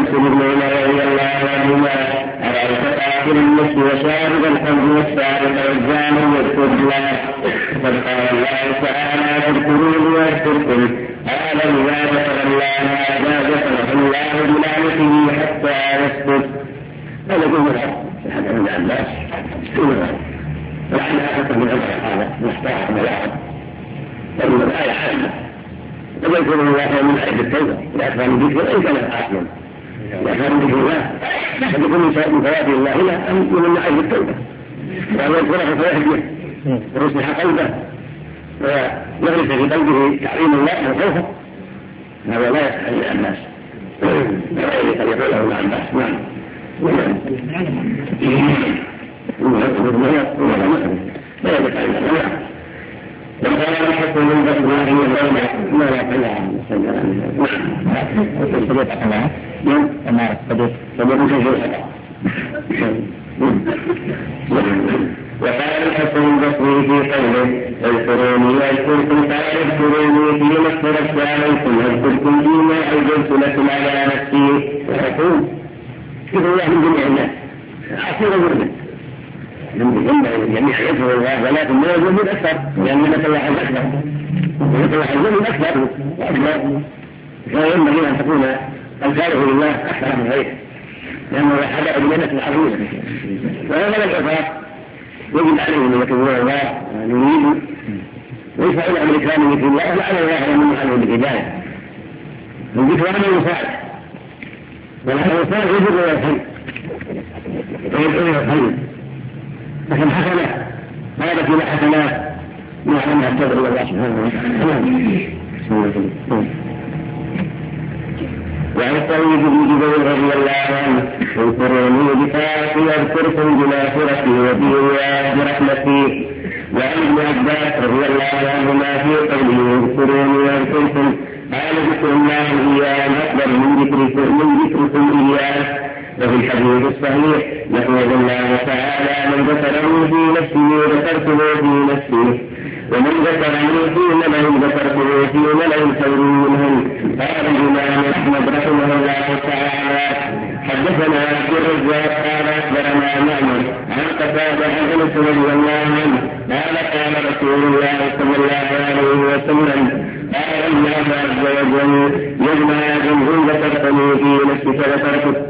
بن عمر رضي الله عنهما أرأيت قاتل النفس وشارب الخمر والسارق والزاني يذكر الله فقد قال الله تعالى فاذكروني واذكركم قال إذا ذكر الله هذا ذكره الله بلعنته حتى يسكت. هذا يقول الحديث عند عباس ولعلها أكثر من هذا مستحق ملاحظ لأن الآية عامة قد يكون الله من عيد التوبة لأكثر من ذكر أي كانت عاصما لأكثر من ذكر الله قد يكون من ثواب الله لا أن من عيد التوبة وأن يذكره فيهديه ويصلح قلبه ويغرس في قلبه تعظيم الله وخوفه. هذا لا يسأل الناس قد يقوله مع الناس. نعم لا يدفع الناس وقال الحق من بسمائه الغيبة ما لا تلع صديق الله أما صديق وقال الحق من بسمه في قوله اذكروني يذكركم فاذكروني في مغفرة عليكم اذكركم فيما أوجبت لكم على نفسي ويقول كيف الله من جميع الناس عصير المؤمن جميع يدعو الله ولكن ما يجوز أكثر لأن نتلح الأكثر ونتلح الجميع أكثر وأكبر فينبغي أن تكون أذكاره لله أكثر من غيره لأنه حدث بجنة العظيمة وهذا العقاب يجب عليهم أن يكونوا الله يريد ويفعل أمريكان مثل الله لعل الله من عنه بالهداية الذكر أمر صالح والأمر صالح يجب إلى الخير ويدعو إلى الخير لكن حسنة هذا كل حسنات نحن تدعو الله سبحانه وتعالى. وعن الطويل بن جبير رضي الله عنه اذكروني بطاعتي اذكركم بمغفرتي وبرواية برحمتي. وعن ابن عباس رضي الله عنهما في قوله اذكروني واذكركم قال ذكر الله إياه أكبر من ذكركم إياه. وفي الحديث الصحيح يقول الله تعالى من ذكرني في نفسه ذكرته في نفسه ومن ذكرني في ملأ ذكرته في ملأ خير منهم. قال الإمام أحمد رحمه الله تعالى حدثنا عبد الرزاق قال أخبرنا معمر عن قتادة عن أنس رضي الله عنه قال قال رسول الله صلى الله عليه وسلم قال الله عز وجل يجمع جمهور ذكرتني في نفسك ذكرتك.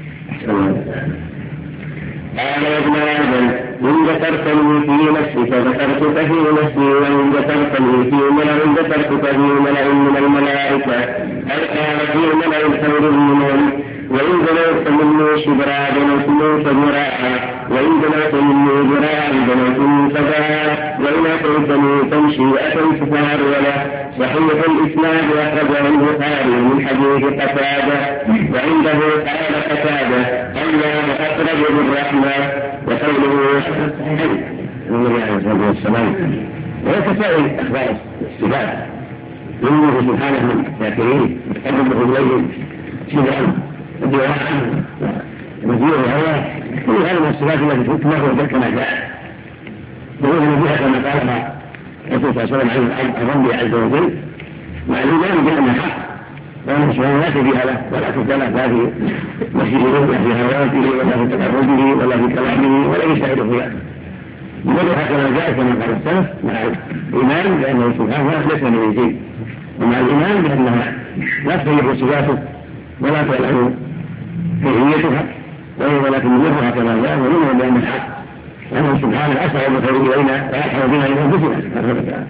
قال يا ابن آدم إن ذكرتني في نفسك ذكرتك في نفسي وإن ذكرتني في ملأ ذكرتك في ملأ من الملائكة أي قال في ملأ خير منهم. وإن دنوت مني شبرا دنوت منك ذراعا وإن دنوت مني ذراعا دنوت منك ذراعا وإن أتيتني تمشي أتيت فهروله. صحيح الإسلام أخرجه البخاري من حديث قتادة وعنده قال قتادة الله أخرج بالرحمة وقوله النبي عليه الصلاة والسلام ويتساءل أخبار الصفات منه سبحانه من الذاكرين يتقربه إليه شبعا ودعاء وزير الهوى كل هذه من الصفات التي تكمل وذلك ما جاء يقول بها كما قال الرسول صلى الله عليه وسلم عن ربي عز وجل مع الإيمان بأنها حق وأن سبحانه لا شبيه له ولا تختلف لا في مسجده ولا في هواته ولا في تقربه ولا في كلامه ولا يستعد خلافه. لذلك كما جاء كما قال السلف مع الإيمان بأنه سبحانه ليس من شيء ومع الإيمان بأنها لا تختلف صفاته ولا تعلم كيفيتها ولكن يظهر كما جاء ومنه بأن الحق أنه سبحانه أسرع بخير إلينا وأحرى بنا إلى أنفسنا سبحانه وتعالى.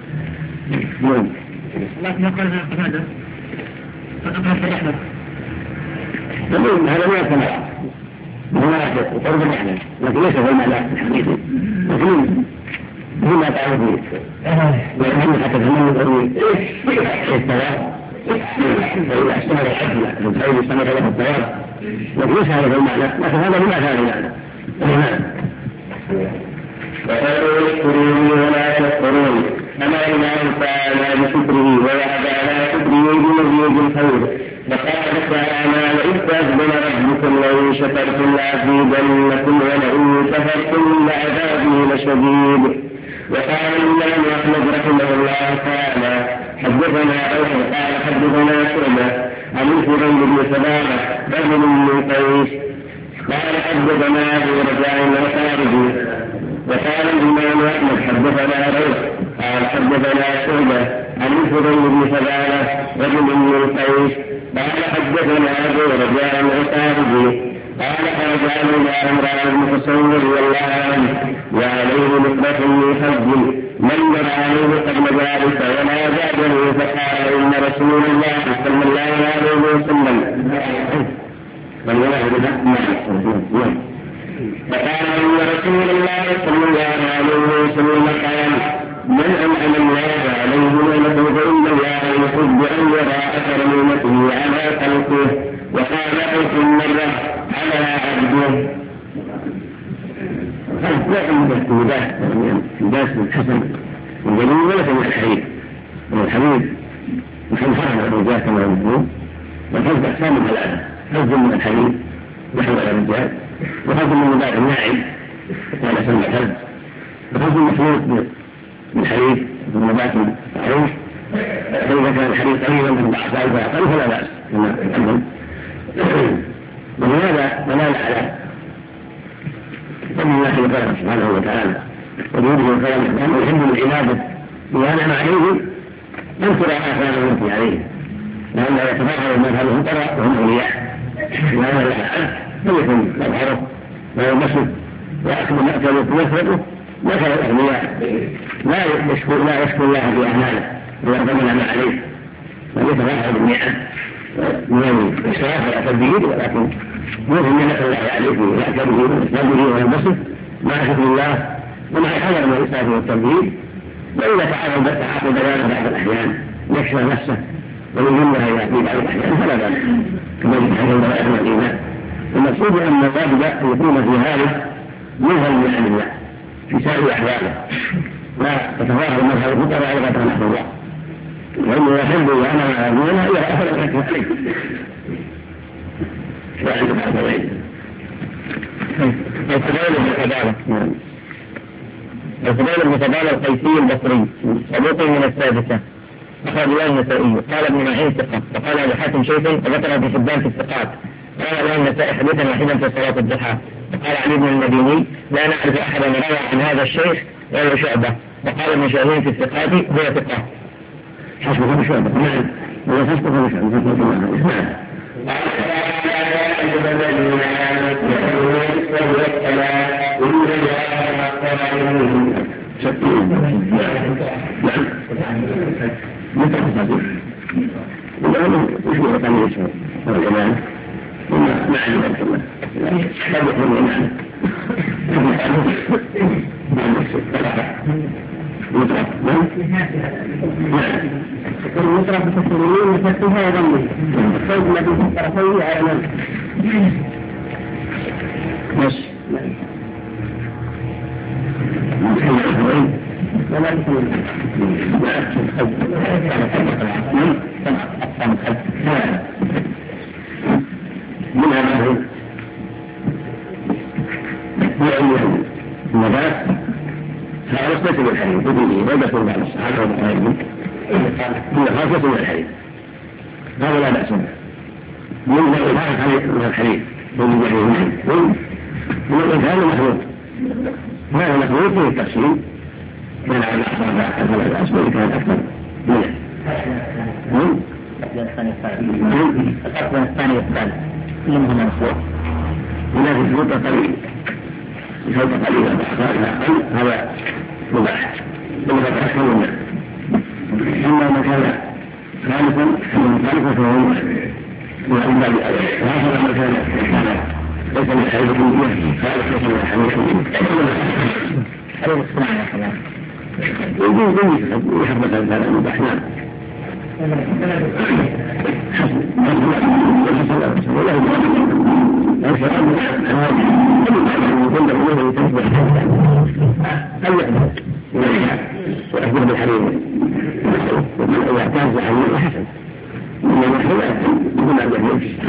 لكن قال هذا فأقرأ في الرحمة تقول هذا ما يكون هناك وطرد المعنى لكن ليس هو المعنى الحقيقي لكن مما تعرف به ويعني حتى تمنى الأرض الثواب فإذا اشتهر الحج من خير استمر له الثواب لكن ليس هذا هو المعنى لكن هذا من أثار المعنى. وقالوا اذكروني ولا تذكروني أما الله تعالى بشكره ووعد على شكره بمزيد الخير. فقال تعالى وإذ تأذن ربكم لئن شكرتم لأزيدنكم ولئن كفرتم لعذابي لشديد. وقال الإمام أحمد رحمه الله تعالى حدثنا أوحى قال حدثنا شعبة عن الفضيل بن سلامة رجل من قيس قال حدثنا أبو رجاء وخارجي. وقال الإمام أحمد حدثنا روح قال حدثنا شعبة عن الفضيل بن سلامة رجل من قيس قال حدثنا أبو رجاء وخارجي قال خرج علينا عمران بن حسين رضي الله عنه وعليه نقبة من حج من عليه قبل ذلك ولا بعده فقال إن رسول الله صلى الله عليه وسلم فقال إن رسول الله صلى الله عليه وسلم قال من أنعم الله عليه نعمته فإن الله يحب أن يرى أثر نعمته على خلقه وقال أوف مرة على عبده. لا يوجد مداس الحسن والجميل ولا من الحديث من الحديث نحن فرنا الرجال كما يقولون والحفظ أحسان ثلاثة حفظ من الحديث نحو الرجال وحفظ من مباح الناعم ولا سمع الحفظ وحفظ المخلوق من الحديث من مباح المعروف فإذا كان الحديث قريبا من ضعف أو فأقل فلا بأس كما تقدم. ولهذا دلالة على فضل الله وكرمه سبحانه وتعالى وجوده وكرمه لأنه يحب من عباده إذا أنعم عليه أن ترى آثار نعمته عليه لأنه يتفاخر مذهبه ترى وهم أولياء وأن الله عنه فليكن مظهره ويمسك ويأكل مأكله ويفرده مثل الأغنياء لا يشكو الله في أعماله ويقدم ما عليه ويتفاخر بالنعم من الإسراف والتبديل ولكن يوهم نعمة الله عليه ويعتبره ويستهده وينبسط مع شكر الله ومع الحذر من الإسراف والتبديل. وإذا تعاقب بيانه بعض الأحيان يكشف نفسه ومن جملها يأتي بعض الأحيان فلا بأس كما يتحدث بلاء من الإيمان. المقصود أن الواجب أن يكون في هذا مظهر من عن الله في سائر أحواله لا تتظاهر المظهر المطلع على قدر نحو الله وإنه يحب وأنا أعلمونه إلى أثر الحكم عليه وعند بعض الغير الفضيل بن فضالة القيسي البصري صدوق من السادسة أخرج له النسائي. قال ابن معين ثقة وقال أبو حاتم شيخ وذكر ابن حبان في الثقات. قال له النسائي حديثا واحدا في صلاة الضحى. وقال علي بن المديني لا نعرف أحدا روى عن هذا الشيخ غير شعبة. وقال ابن شاهين في الثقات هو ثقة. حسبه بشعبة نعم هو حسبه بشعبة المطرف بالتسليمين وفتها يضمن الصوت الذي في الطرفين أعلم ماشي ولا تسلم منها ما هو النبات هذا ليس بالحديث بديه لا يكون بعد الصحابة والتابعين هي خاصة بالحديث هذا لا بأس به من الإنسان من الحديث من الإنسان المخلوق هذا المخلوق فيه التفصيل من على الأحضر فلا بأس به كان أكثر منه الأصل الثاني والثالث كلهم مخلوق هناك الفوت قليل الفوت قليل هذا مباح ثم تتأخر منه. أما من كان خالصا فهو وعند وهذا من كان ليس من حديث الدنيا خالص ليس من حديث الدنيا يجوز يحب مثلا هذا المباح نعم وأخبر بالحريم ومن يعتاز حريم حسن من يحب يكون عند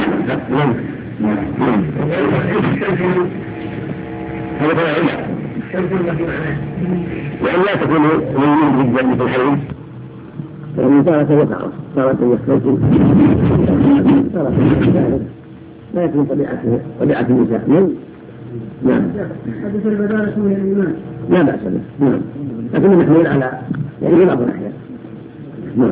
هذا هو العلم وإن لا تكون من جدا مثل الحريم يعني تارة يقع تارة يختلف تارة يختلف لا يكون طبيعة النساء. نعم. حدث البدالة من الإيمان لا بأس به. نعم. لكنه محمول على يعني بعض الأحيان. نعم.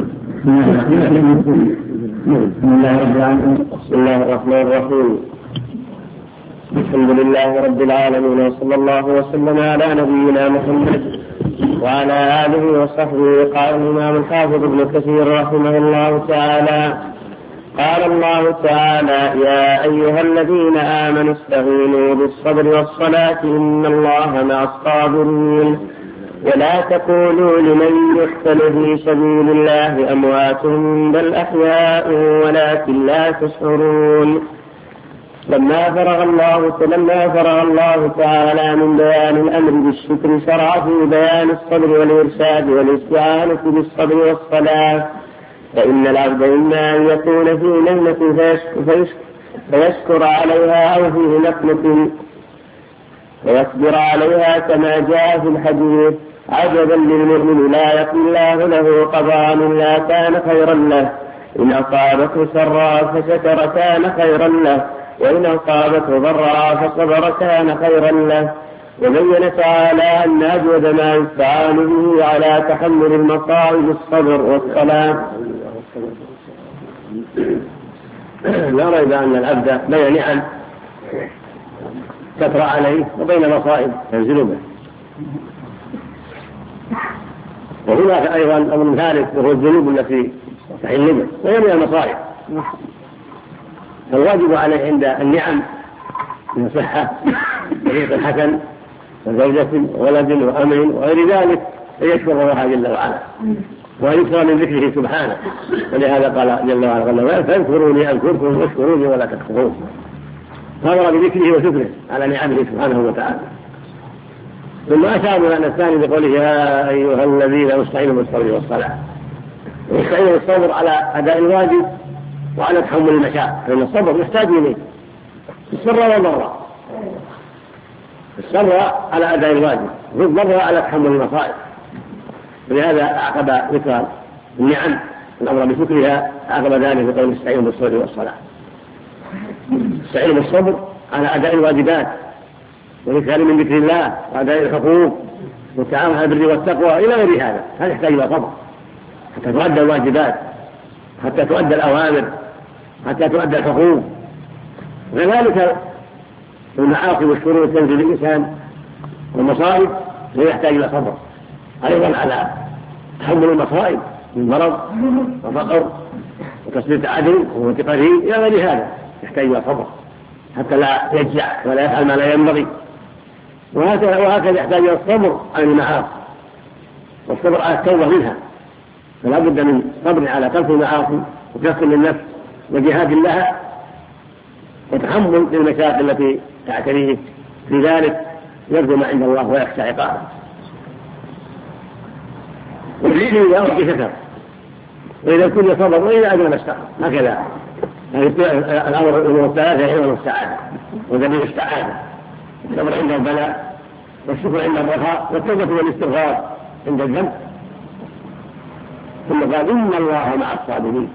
بسم الله رب العالمين. بسم الله الرحمن الرحيم. الحمد لله رب العالمين، وصلى الله وسلم على نبينا محمد وعلى آله وصحبه. قال الإمام الحافظ ابن كثير رحمه الله تعالى: قال الله تعالى: يا أيها الذين آمنوا استعينوا بالصبر والصلاة إن الله مع الصابرين ولا تقولوا لمن يقتل في سبيل الله أموات بل أحياء ولكن لا تشعرون. لما فرغ الله تعالى من بيان الأمر بالشكر شرع في بيان الصبر والإرشاد والاستعانة بالصبر والصلاة. فإن العبد إما أن يكون في نعمة فيشكر عليها أو فيه نقمة فيصبر عليها كما جاء في الحديث: عجبا للمؤمن لا يقي الله له قضاء إلا كان خيرا له، إن أصابته سراء فشكر كان خيرا له، وإن أصابته ضراء فصبر كان خيرا له. وبين تعالى أن أجود ما يستعان به على تحمل المصائب الصبر والصلاة. لا ريب أن العبد بين نعم تترى عليه وبين مصائب تنزل به. وهناك أيضا أمر ثالث وهو الذنوب التي تحل به وهي من المصائب. فالواجب عليه عند النعم من صحة طريق حسن وزوجة وولد وأمن وغير ذلك أن يشكر الله جل وعلا ويكثر من ذكره سبحانه. ولهذا قال جل وعلا: فاذكروني أذكركم واشكروني ولا تكفرون. فأمر بذكره وشكره على نعمه سبحانه وتعالى. ثم أشار إلى الثاني بقوله: يا أيها الذين استعينوا بالصبر والصلاة. واستعينوا بالصبر على أداء الواجب وعلى تحمل المشاق، فإن الصبر يحتاج إليه السر والضراء. السر على أداء الواجب والضراء على تحمل المصائب. ولهذا أعقب ذكر النعم الأمر بشكرها أعقب ذلك بقول: استعينوا بالصبر والصلاة. استعينوا بالصبر على أداء الواجبات والإكثار من ذكر الله وأداء الحقوق والتعاون على البر والتقوى إلى غير هذا. هذا يحتاج إلى صبر حتى تؤدى الواجبات، حتى تؤدى الأوامر، حتى تؤدى الحقوق. وكذلك المعاصي والشرور تنزل الإنسان والمصائب يحتاج إلى صبر أيضا على تحمل المصائب من مرض وفقر وتسليط عدل وانتقاله إلى غير هذا. يحتاج إلى صبر حتى لا يجزع ولا يفعل ما لا ينبغي. وهكذا يحتاج إلى الصبر عن المعاصي والصبر على التوبة منها. فلا بد من صبر على ترك المعاصي وكف للنفس وجهاد لها وتحمل للمشاكل التي تعتريه. في ذلك يرجو ما عند الله ويخشى عقابه. وإذا أرجي شكر وإذا كل صبر وإذا أجل استقر. هكذا الأمر الثلاثة حين السعادة ودليل السعادة: الصبر عند البلاء، والشكر عند الرخاء، والتوبة والاستغفار عند الذنب. ثم قال: إن الله مع الصابرين.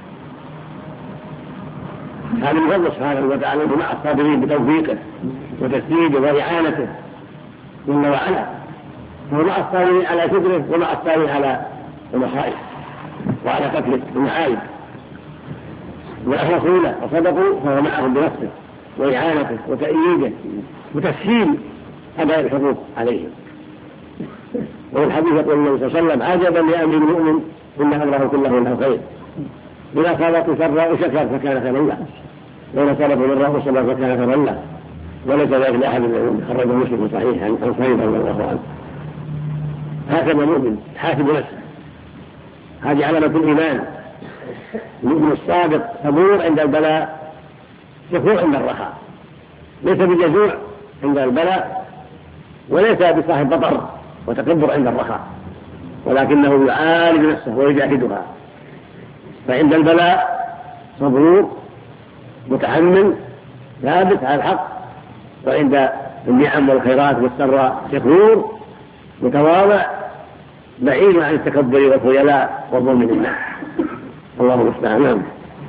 هذا من فضل سبحانه وتعالى مع الصابرين بتوفيقه وتسديده وإعانته جل وعلا. هو مع الصابرين على شكره ومع الصابرين على المصائب وعلى قتله المعايب. وأخلصوا له وصدقوا فهو معهم بنفسه وإعانته وتأييده وتسهيل أداء الحقوق عليهم. وفي الحديث يقول النبي صلى الله عليه وسلم: عجبا لأمر المؤمن إن أمره كله له خير، إذا أصابته سراء شكر فكان خيرا له، وإذا أصابته ضراء صبر فكان خيرا له. وليس ذلك لأحد من خرج مسلم صحيح عن صحيح رضي الله عنه. هكذا المؤمن حاسب نفسه. هذه علامة الإيمان. المؤمن الصادق صبور عند البلاء، شكور عند الرخاء، ليس بجزوع عند البلاء وليس بصاحب بطر وتكبر عند الرخاء، ولكنه يعالج نفسه ويجاهدها. فعند البلاء صبور متحمل ثابت على الحق، وعند النعم والخيرات والسراء شكور متواضع بعيد عن التكبر والخيلاء وظلم الناس. الله المستعان.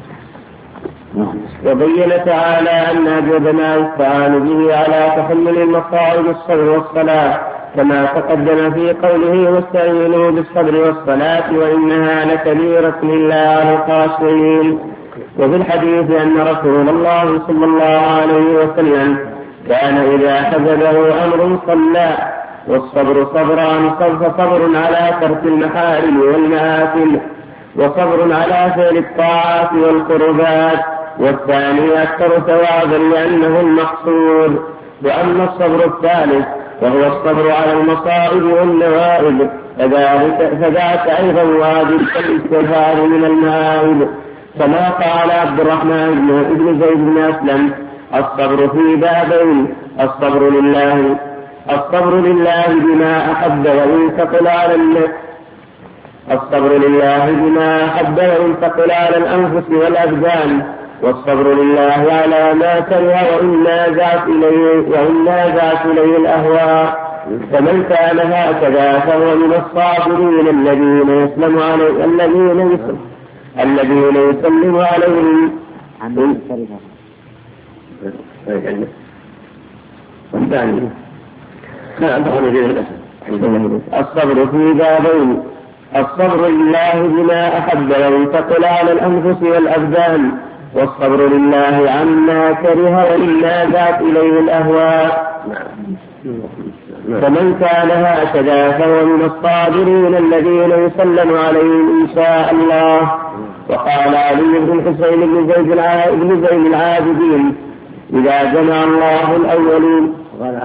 وبين تعالى أن أجود ما يستعان به على تحمل المصائب الصبر والصلاة، كما تقدم في قوله واستعينوا بالصبر والصلاة وإنها لكبيرة إلا على الخاشعين. وفي الحديث أن رسول الله صلى الله عليه وسلم كان إذا حزبه أمر صلى. والصبر صبران: صبر على ترك المحارم والمآثم، وصبر على فعل الطاعات والقربات، والثاني أكثر ثوابا لأنه المقصود. وأما الصبر الثالث وهو الصبر على المصائب والنوائب فذاك أيضا واجب كالاستغفار من المآب، كما قال عبد الرحمن بن زيد بن أسلم: الصبر في بابين: الصبر لله بما أحب وينتقل على الأنفس والأبدان، والصبر لله على ما كره وإن نازعت إليه الأهواء. فمن كان هكذا فهو من الصابرين الذين يسلم عليهم والثاني الصبر في بابين: الصبر لله بما أحب وينتقل على الأنفس والأبدان، والصبر لله عما كره وإن نازعت إليه الأهواء. فمن كان هكذا فهو من الصابرين الذين يسلم عليهم إن شاء الله. وقال علي بن الحسين بن زين العابدين: إذا جمع الله الأولين. وقال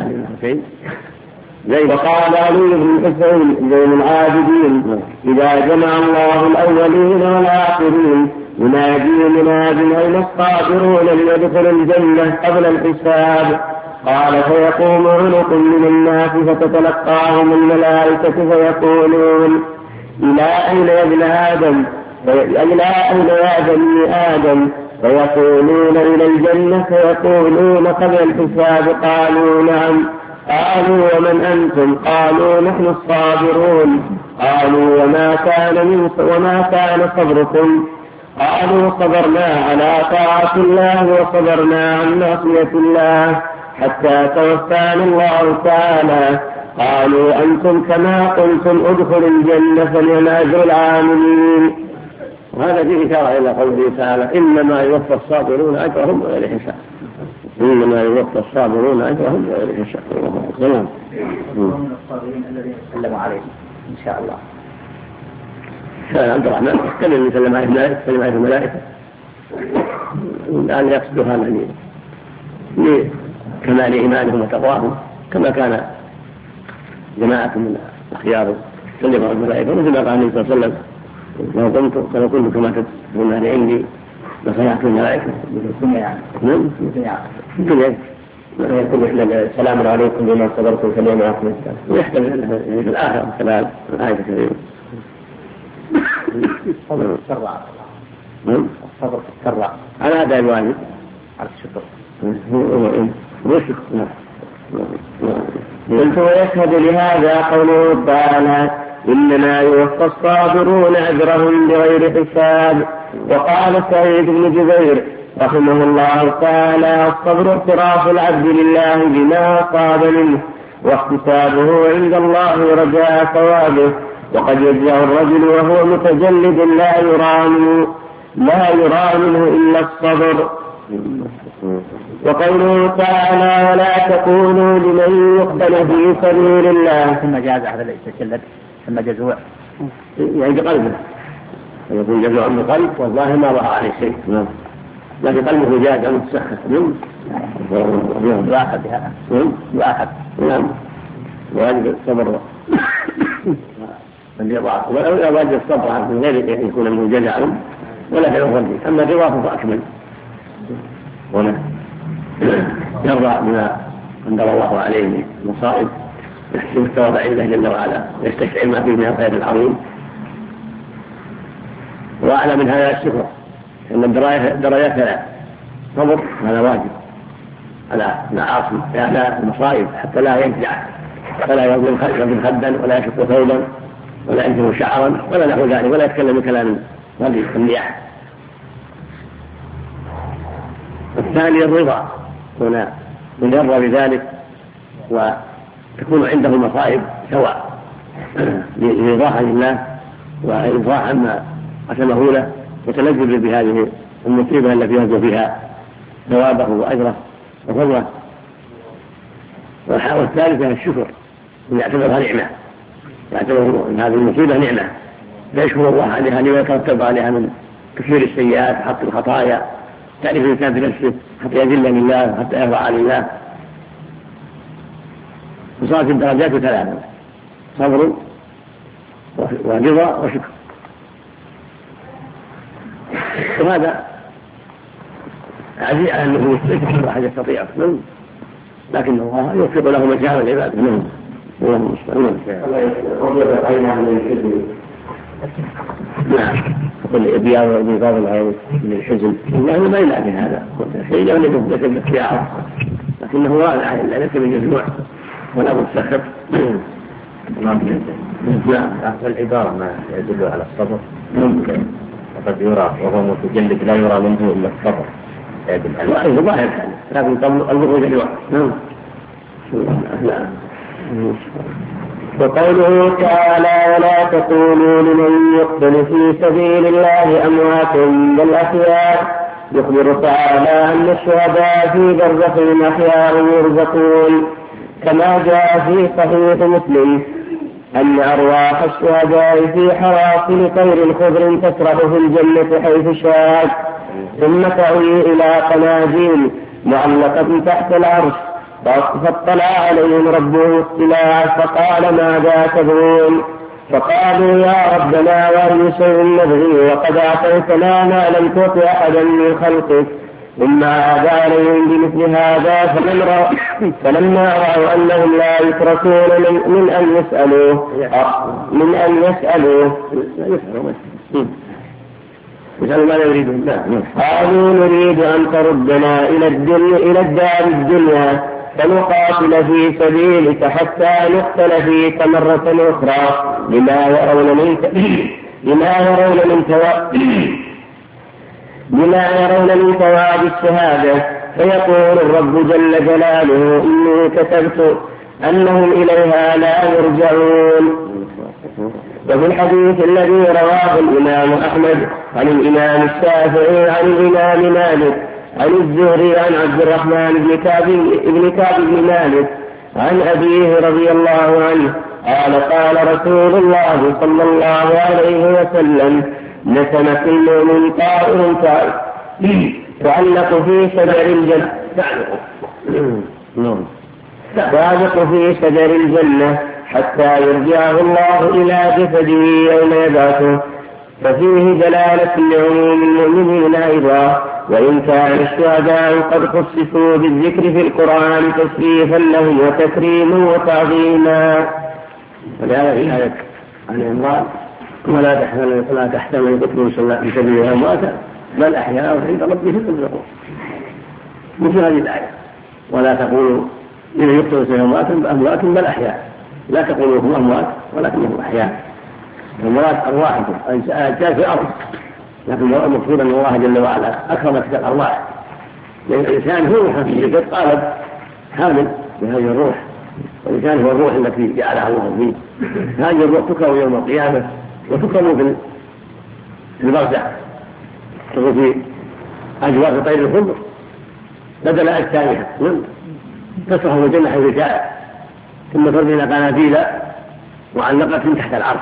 علي بن الحسين زين العابدين: إذا جمع الله الأولين والآخرين ينادي مناد أين الصابرون ليدخلوا الجنة قبل الحساب؟ قال: فيقوم عنق من الناس فتتلقاهم الملائكة فيقولون: إلى أين يا ابن آدم؟ إلى أين يا بني آدم؟ فيقولون: إلى الجنة. فيقولون: قبل الحساب؟ قالوا: نعم. قالوا: ومن أنتم؟ قالوا: نحن الصابرون. قالوا: وما كان صبركم؟ قالوا: صبرنا على طاعة الله وصبرنا عن معصية الله حتى توفانا الله تعالى. قالوا: أنتم كما قلتم ادخلوا الجنة فنعم أجر العاملين. وهذا فيه إشارة إلى قوله تعالى: إنما يوفى الصابرون أجرهم بغير حساب. إنما يوفى الصابرون أجرهم بغير حساب. سلام. ومن الصابرين الذين سلموا عليهم إن شاء الله. كان عبد الرحمن كان يسلم عليه الملائكة لأن يقصدوا هذا لكمال إيمانهم وتقواهم، كما كان جماعة من الأخيار سلموا على الملائكة، مثل ما قال النبي صلى الله عليه وسلم: لو كنت كما تدخلون هذه عندي لصيحت الملائكة. السلام عليكم بما صبرتم فاليوم معكم السلام. ويحتمل في الآخر كلام آية كريمة. الصبر السرع على هذا الواجب على الشكر والشكر. قلت: ويشهد لهذا قوله تعالى: إنما يوفى الصابرون أجرهم بغير حساب. وقال سعيد بن جبير رحمه الله تعالى: الصبر اعتراف العبد لله بما أصاب منه واحتسابه عند الله رجاء ثوابه. وقد يجزع الرجل وهو متجلد لا يرى منه إلا الصبر. وقوله تعالى: ولا تقولوا لمن يقتل في سبيل الله. ثم جاز هذا التجلد ثم جزوع يعني بقلبه، يكون جزوع من القلب والظاهر ما ظهر عليه شيء، لكن قلبه جاز أو متسخط يؤاخذ بهذا يؤاخذ. نعم. واجب الصبر ولا واجب الصبر من غير أن يكون منه جزع ولا في الظن. أما الرضا فأكمل، ولا يرضى بما أنزل الله عليه من المصائب، يحسن التواضع لله جل وعلا ويستشعر ما فيه من الخير العظيم. وأعلى من هذا الشكر أن الدرجات ثلاث: صبر هذا واجب على المعاصي على المصائب حتى لا يجزع ولا يظلم خدا ولا يشق ثوبا ولا ينزل شعرا ولا نحو ذلك، ولا يتكلم بكلام النياح. الثاني الرضا، هنا من يرضى بذلك وتكون عنده المصائب سواء رضاها لله وإرضاء عما قسمه له وتلذذ بهذه المصيبة التي يرجو فيها ثوابه وأجره وفضله. والثالثة الشكر، أن يعتبرها نعمة، يعتبر أن هذه المصيبة نعمة فيشكر الله عليها لما يترتب عليها من كثير السيئات وحط الخطايا، تعرف الإنسان في نفسه حتى يذل لله حتى يرضى لله. وصارت الدرجات ثلاثة: صبر ورضا وشكر. وهذا عزيز على النفوس، ليس كل أحد يستطيع منه، لكن الله يوفق له من شاء العباد منهم. اللهم المستعان. نعم، يقول بياض بيضاض العين من الحزن، يعني ما يلعب هذا شيء لا يجب الاختيار، لكنه واضح ليس بالجزوع ولا مستخف. نعم، العبارة ما يدل على الصبر وقد يرى وهو متجلد لا يرى منه إلا الصبر يدل على ظاهر، لكن الظهور جلوع. نعم. وقوله تعالى: ولا تقولوا لمن يقتل في سبيل الله أموات بل أحياء، يخبر تعالى أن الشهداء في برزخ أحياء يرزقون، كما جاء في صحيح مسلم أن أرواح الشهداء في حراصل طير خضر تسرح في الجنة حيث شاءت، ثم تأوي إلى قناديل معلقة تحت العرش، فاطلع عليهم ربه اطلاعا فقال: ماذا تبغون؟ فقالوا: يا ربنا وأي شيء نبغي وقد أعطيتنا ما لم تعط أحدا من خلقك. ثم عاد عليهم بمثل هذا فلما رأوا أنهم لا يتركون من أن يسألوه ما يريدون. قالوا: نريد أن تردنا إلى الدار الدنيا فنقاتل في سبيلك حتى نقتل فيك مرة أخرى لما يرون من ثواب الشهادة. فيقول الرب جل جلاله: إني كتبت أنهم إليها لا يرجعون. وفي الحديث الذي رواه الإمام أحمد عن الإمام الشافعي عن الإمام مالك عن الزهري عن عبد الرحمن بن كعب بن مالك عن أبيه رضي الله عنه قال رسول الله صلى الله عليه وسلم: نسمة المؤمن طائر تعلق في شجر الجنة في شجر الجنة حتى يرجعه الله إلى جسده يوم يبعثه. ففيه دلالة لعموم المؤمنين أيضا، وإن كان الشهداء قد خصصوا بالذكر في القرآن تشريفا لهم وتكريما وتعظيما. ولهذا في آية عن عمران: ولا تحتمل يقتلوا في سبيل أمواتا بل أحياء عند ربهم يرزقون. مثل هذه الآية: ولا تقولوا لمن يقتل في سبيل أموات بل أحياء، لا تقولوا هم أموات ولكنهم أحياء. المراد أرواحكم أجساد في الأرض، لكن المقصود أن الله جل وعلا أكرم تلك الأرواح، لأن الإنسان هو روح في الجسد قالب حامل بهذه الروح، والإنسان هو الروح التي جعلها الله فيه. هذه الروح تكرم يوم القيامة وتكرم في البرزخ، تكون في أجواء طير الخضر بدل أجسامها تسرح في الجنة حيث شاءت، ثم ترمي قناديل معلقة تحت العرش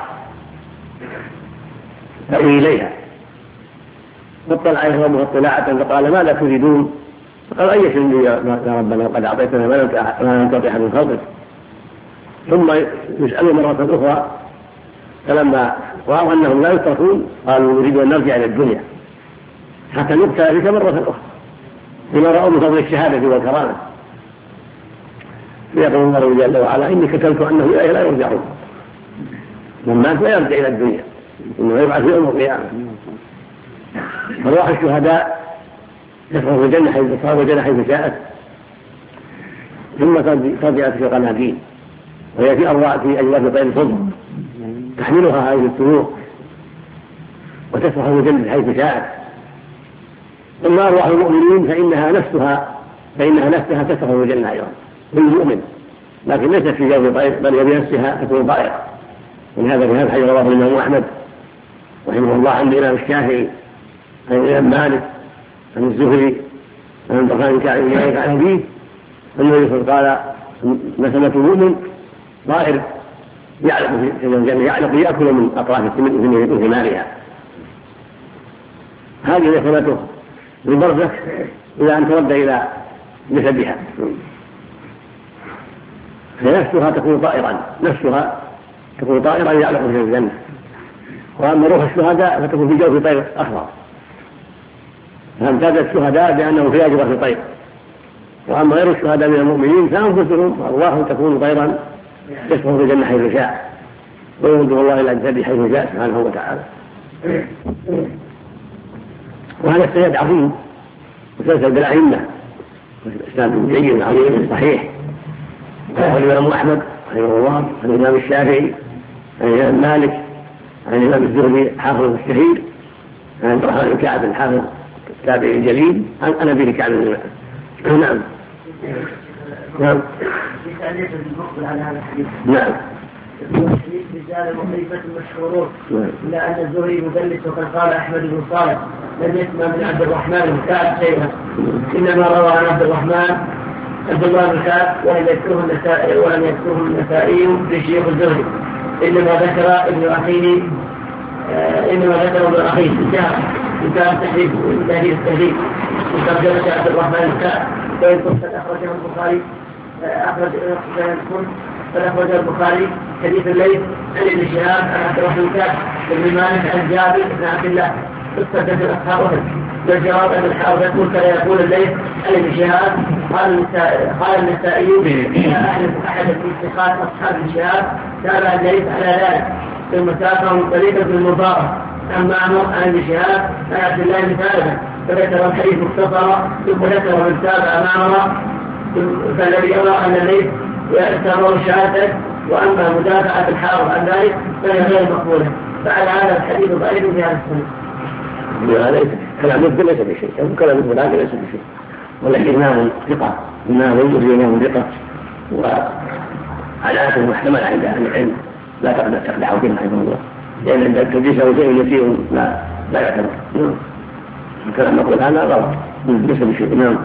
تأوي إليها. فاطلع عليهم ربه اطلاعة فقال: ماذا تريدون؟ فقال: أي شيء يا ربنا قد أعطيتنا ما لم تعط أحد من خلقك. ثم يسألوا مرة أخرى، فلما رأوا أنهم لا يتركون قالوا: نريد أن نرجع إلى الدنيا حتى نقتل بك مرة أخرى، بما رأوا من فضل الشهادة والكرامة. فيقول الله جل وعلا: إني كتبت أنه إليه لا يرجعون، من مات لا يرجع إلى الدنيا، إنه يبعث في يوم القيامة. أرواح الشهداء تسرح في الجنة حيث شاءت، ثم ترجع في القناديل، وهي في أجواء طير الخضر تحملها هذه الطيور وتسرح في الجنة حيث شاءت. أما أرواح المؤمنين فإنها نفسها تسرح في الجنة أيضا للمؤمن، لكن ليست في جو طير بل بنفسها تكون طائرة. من هذا الحديث رواه الإمام أحمد رحمه الله عن الإمام الشافعي عن الإمام مالك عن الزهري عن البخاري كعب بن مالك عن أبيه أنه قال مثلة المؤمن طائر يعلق في الجنة، يعلق يأكل من أطراف من ثمارها. هذه مثلته بالبرزخ إلى أن ترد إلى جسدها، فنفسها تكون طائرا يعلق في الجنة. وأما روح الشهداء فتكون في جوف طير أخضر، فامتاز الشهداء بأنهم في أجوبة طير. وأما غير الشهداء من المؤمنين فأنفسهم أرواحهم تكون طيرا تسرح في الجنة حيث شاء، ويوجه الله إلى الجنة حيث شاء سبحانه وتعالى. وهذا السند عظيم مسلسل بالأئمة إسناد جيد عظيم صحيح. رواه الإمام أحمد رحمه الله عن الإمام الشافعي عن الإمام مالك عن الإمام الزهري حافظ الشهير عن عبد الرحمن بن كعب الحافظ التابعي الجليل عن أبي كعب بن مالك. نعم. نعم. نعم. رجال مخيفة مشهورون إلا أن الزهري مدلس وقد قال أحمد بن صالح لم يسمع من عبد الرحمن بن كعب شيئا، إنما روى عن عبد الله بن كعب ولم يذكره النسائي في شيوخ الزهري، إنما ذكر ابن أخيه الجهر من كتاب التحريف التهذيب من ترجمة عبد الرحمن بن كعب. وإن قد أخرجه البخاري فأخرج البخاري حديث الليث عن ابن شهاب عن عبد الرحمن بن كعب بن مالك عن جابر بن عبد الله قصة أصحابه. والجواب أن الحافظ يقول كان يقول الليث عن ابن شهاب قال النسائي أحد في اتخاذ أصحاب ابن شهاب تابع الليث على ذلك، ثم ساقهم طريقة المبارك عن معمر عن ابن شهاب عن عبد الله بن ثابت فذكر الحديث مختصرا ثم ذكر من تابع معمر، فالذي يرى أن الليث يأتمر شهادته، وأما مدافعة الحافظ عن ذلك فهي غير مقبولة. فعلى هذا الحديث ضعيف في هذا السنة. كلام يقول ليس بشيء، كلام يقول عنه ليس بشيء، ولكن إمام ثقة، إمام إمام ثقة وعلاته محتملة عند أهل العلم لا تخدع بها رحمه الله، لأن عند التدليس أو شيء يسير لا يعتبر. الكلام نقول هذا غلط ليس بشيء. نعم.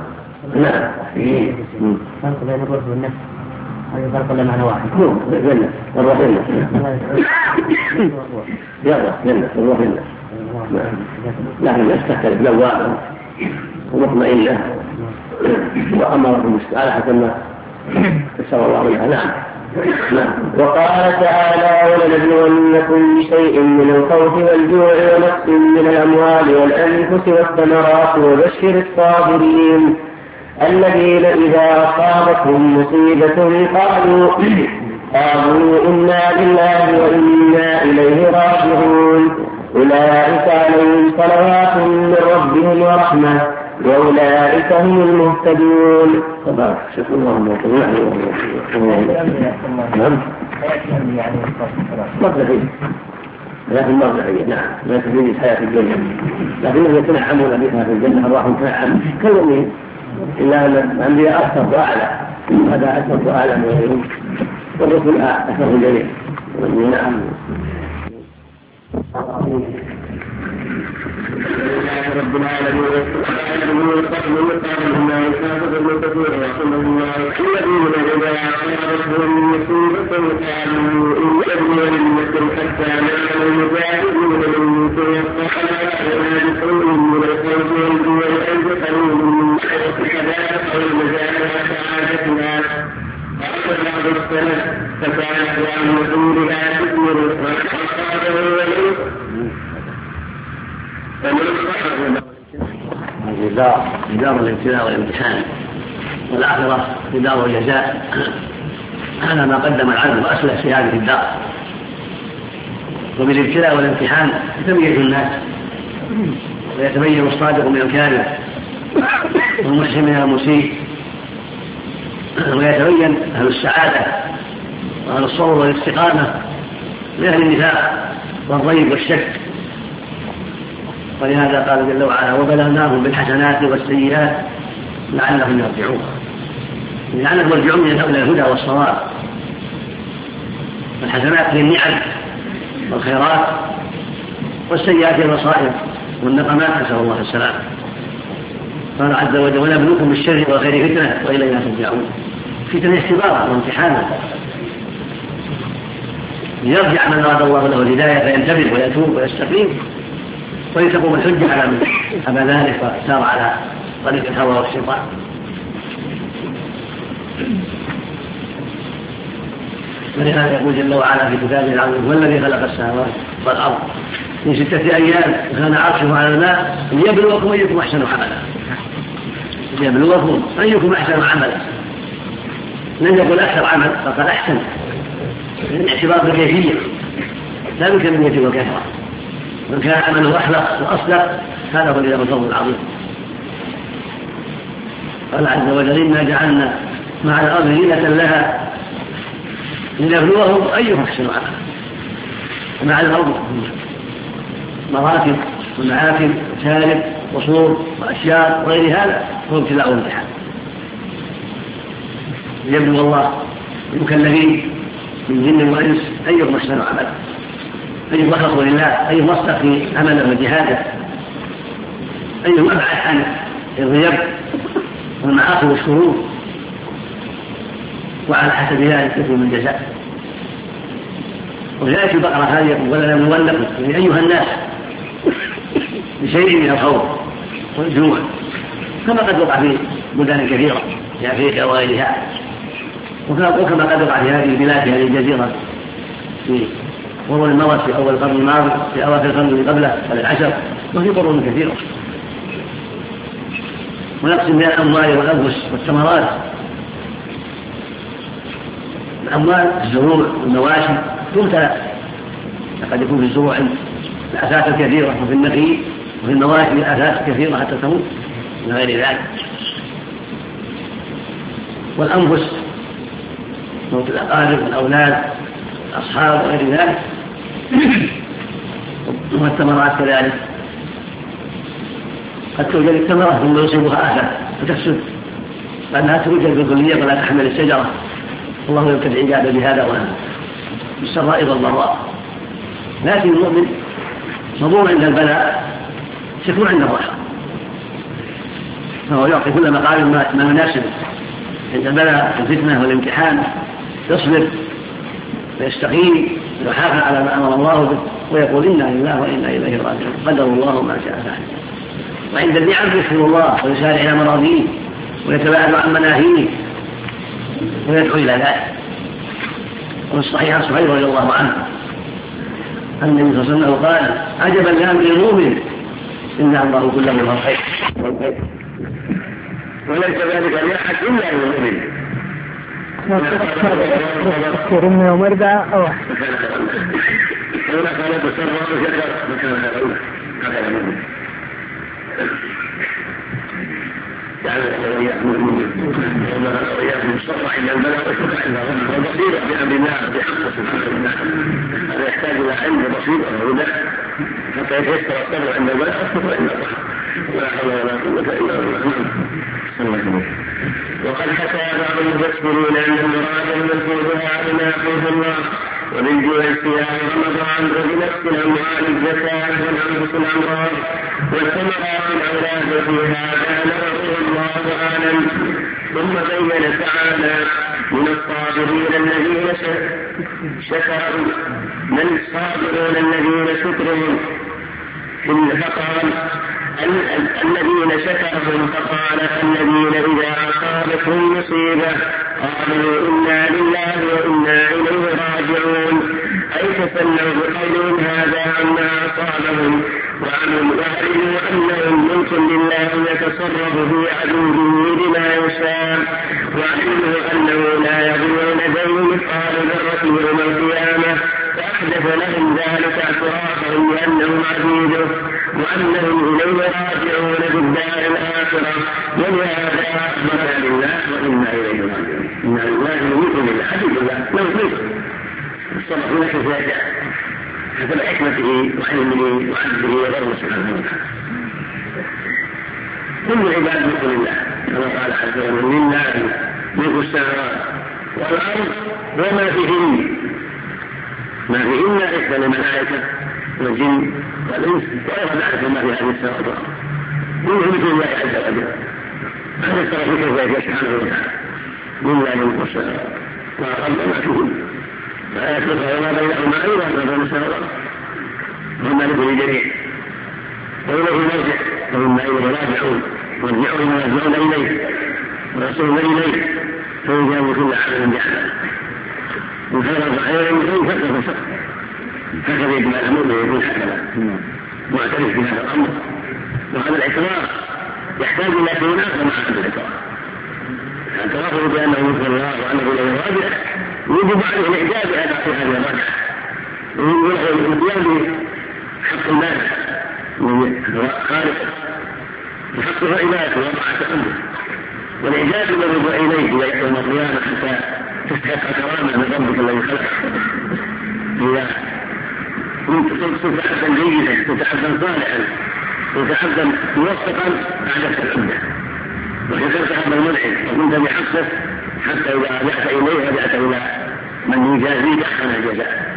فرق بين الروح والنفس هذا فرق ولا معنى واحد؟ جنة الروح جنة الروح جنة لكن النفس تختلف لواء ومطمئنة وأمركم على حسب ما تسر الله منها. نعم. وقال تعالى ولنبلونكم بشيء من الخوف والجوع ونقص من الأموال والأنفس والثمرات وبشر الصابرين الذين إذا أصابتهم مصيبة قالوا إنا لله وإنا إليه راجعون أولئك عليهم صلوات من ربهم ورحمة وأولئك هم المهتدون. شكرا الله لكن مرجعية. نعم. لا تفيد حياة الدنيا، لكنهم يتنعمون بها في الجنة أرواحهم تنعم كالمؤمنين، إلا أن الأنبياء أكثر وأعلى، هذا أكثر وأعلى من غيرهم، والرسل أكثر من الجميع. نعم. رب العالمين الذين إذا أصابتهم مصيبة قالوا إنا لله حتى نعلم المجاهدين منكم يصطحبون بقول من الخوف والجوع أنفسهم من كذلك والمجاهدة سعادتنا. وأخذ بعض السنة فكانت عن وصولها تثمر وأصابه وليس دار الابتلاء والامتحان، والآخرة دار الجزاء. هذا ما قدم العبد وأسلف في هذه الدار. وبالابتلاء والامتحان يتميز الناس ويتبين الصادق من الكاذب والمحسن من المسيء، ويتبين أهل السعادة وأهل الصبر والاستقامة من أهل النفاق والريب والشك. ولهذا قال جل وعلا وبلوناهم بالحسنات والسيئات لعلهم يرجعون، لعلهم يرجعون إلى الهدى والصواب. الحسنات هي النعم والخيرات، والسيئات هي المصائب والنقمات، نسأل الله السلامة. قال عز وجل ونبلوكم بالشر والخير فتنة وإلينا ترجعون. فتنة اختبار وامتحانا ليرجع من أراد الله له الهداية فينتبه ويتوب ويستقيم ويتقوم الحجة على من أبى ذلك وسار على طريق الهوى والشيطان. ولهذا يقول جل وعلا في كتابه العظيم هو الذي خلق السماوات والأرض في 6 أيام وكان عرشه على الماء ليبلوكم أيكم أحسن عملا. ليبلوكم أيكم أحسن عملا، لم يقل أكثر عمل فقال أحسن، من اعتبار بالكيفية لا بالكمية والكثرة. من كان عمله أخلق وأصدق هذا هو له الفضل العظيم. قال عز وجل إنا جعلنا مع الأرض زينة لها لنبلوهم أيهم أحسن عملا. ومع الأرض مراتب ومعاكم وشارب وصور وأشياء وغير هذا هو ابتلاء وامتحان ليبلو الله المكلفين من جن وإنس أيهم أحسن عملا، أيهم أخلص لله، أيهم أصدق في عمله وجهاده، أيهم أبعد عن الريب والمعاصي والشرور. وعلى حسب ذلك يكون من جزاء. وجاءت البقرة هذه يقول ولنبلونكم يعني أيها الناس بشيء من الخوف والجوع كما قد وقع في بلدان كثيرة في أفريقيا وغيرها، وكما قد وقع في هذه البلاد هذه الجزيرة في قرون المضت في أول القرن الماضي في أواخر القرن اللي قبله العشر وفي قرون كثيرة. ونقص من الأموال والأنفس والثمرات. الأموال الزروع والمواشي تمتلأ، قد يكون في الزروع الآفات الكثيرة وفي النخيل وفي المواشي الآفات كثيرة حتى تموت من غير ذلك. والأنفس موت الأقارب والأولاد الأصحاب وغير ذلك. والثمرات كذلك قد توجد الثمرة ثم يصيبها آفة فتفسد لأنها توجد بالكلية ولا تحمل الشجرة. الله يبتلي عباده بهذا وهذا بالسراء والضراء. لكن المؤمن مضمون عند البلاء سكون عند الرحمة، فهو يعطي كل مقال ما يناسبه عند البلاء الفتنة والامتحان، يصبر ويستقيم ويحافظ على ما أمر الله به ويقول إنا لله وإنا إليه راجعون قدر الله ما شاء فعل. وعند النعم يشكر الله ويسارع إلى مراضيه ويتباعد عن مناهيه ويدعو إلى ذلك. والصحيح صهيب رضي الله عنه أن النبي صلى الله عليه وسلم قال عجبا لأمر المؤمن إن أمره كله له خير وليس ذلك لأحد إلا المؤمن. أذكر من يوم أربعة أو هنا قال بسرعة وشكر مكان الأولى هذا المؤمن يعني وإياكم الصبر عند البلاء والشكر عند الغم والبصيرة بأمر الله بحق سبحانه وتعالى. هذا يحتاج إلى علم وبصيرة وهدى حتى يتيسر الصبر عند البلاء والشكر عند الغم. لا حول ولا قوة إلا بالله. وقد حكى بعض المفسرين أن المراد المذكورها بما يقول الله ومن جوع الصيام رمضان وبنفس الأموال الزكاة والأنفس الأمراض والثمرات الأولاد في هذا نظره الله أعلم. ثم بين تعالى من الصابرين الذين شكروا من الصابرون الذين شكرهم فقال الذين شكرهم فقال الذين إذا أصابتهم مصيبة قالوا إنا لله وإنا إليه راجعون أي تسلوا بقولهم هذا عما أصابهم وعلموا أنهم ملك لله يتصرف في عدوه بما يشاء وعلموا أنه لا يضيع لديه مثقال ذرة يوم القيامة فأحدث لهم ذلك اعترافهم بأنهم عبيده وأنهم إليه راجعون في الدار الآخرة. ولهذا أخبر لله وإنا إليه راجعون. إنا لله ملك لله عبيد الله له ملك الصبر هو كذلك حسب حكمته وعلمه وعدله وغيره سبحانه وتعالى. كل العباد ملك لله كما قال عز وجل لله ملك السماوات والارض وما فيهن، ما فيهن عدة الملائكة والجن والانس وغير ذلك ما في هذه السماوات والارض كله ملك الله عز وجل. هذا الترى في كذلك سبحانه وتعالى لله ملك السماوات والارض وما فيهن لا يخلق وما بينهما ايضا ما بين السماوات والملك للجميع وإليه نرجع وإنا إليه راجعون وارجعون ويرجعون إليه ورسولنا إليه فيجاوز كل عمل بعمل من خير الخير من خير فقر فسق هكذا يجب الأمور ويكون هكذا معترف بهذا الأمر. وهذا الاعتراف يحتاج إلى شيء آخر مع هذا الاعتراف. اعترافه بأنه مثل الله وأنه إليه راجع يجب عليه الإعجاب بهذه الرجعة ويجب له الإتيان بحق المال خالق بحق العباد ووضعة أمره والإعجاب بالرجوع إليه يوم القيامة حتى تستحق كرامة من ربك الذي خلقك. إذا كنت عبدا جيدا كنت عبدا صالحا كنت عبدا موفقا أعجبت العبد وحسبت عبد المنعم وكنت بحقه حتى إذا رجعت إليه رجعت إلى من يجازيك أحسن الجزاء.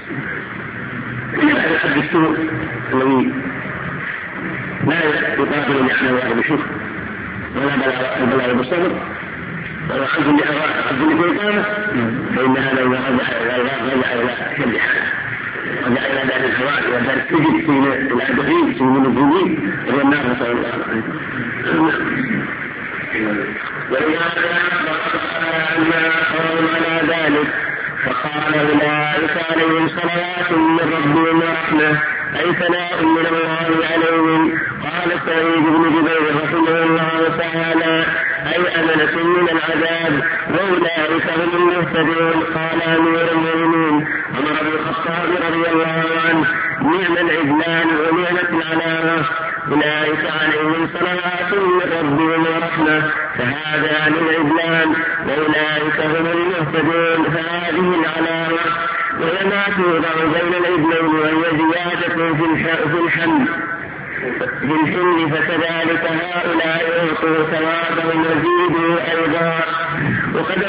الحد السوء الذي لا يقابل نعمه الله بشكر ولا البلاء بالصبر ولا عبد لكل قامه فإن هذا إذا رجع إلى شد حاله رجع إلى دار الحوادث ودار السجن في الأدبين في المنظمين وهي النار نسأل الله عليه. ولهذا أما قوم على ذلك فقال أولئك عليهم صلوات من ربهم ورحمة أي ثناء من الله عليهم. قال سعيد بن جبير رحمه الله تعالى أي أمنة من العذاب وأولئك هم المهتدون. قال أمير المؤمنين عمر بن الخطاب رضي الله عنه نعم العدلان ونعمة العلامة أولئك عليهم صلوات من ربهم ورحمة فهذان العدلان وأولئك هم المهتدون فهذه العلامة. وما توضع بين العدلين وهي زيادة في الحمد فكذلك هؤلاء يعطوا ثوابهم وزيدوا أيضا. وقد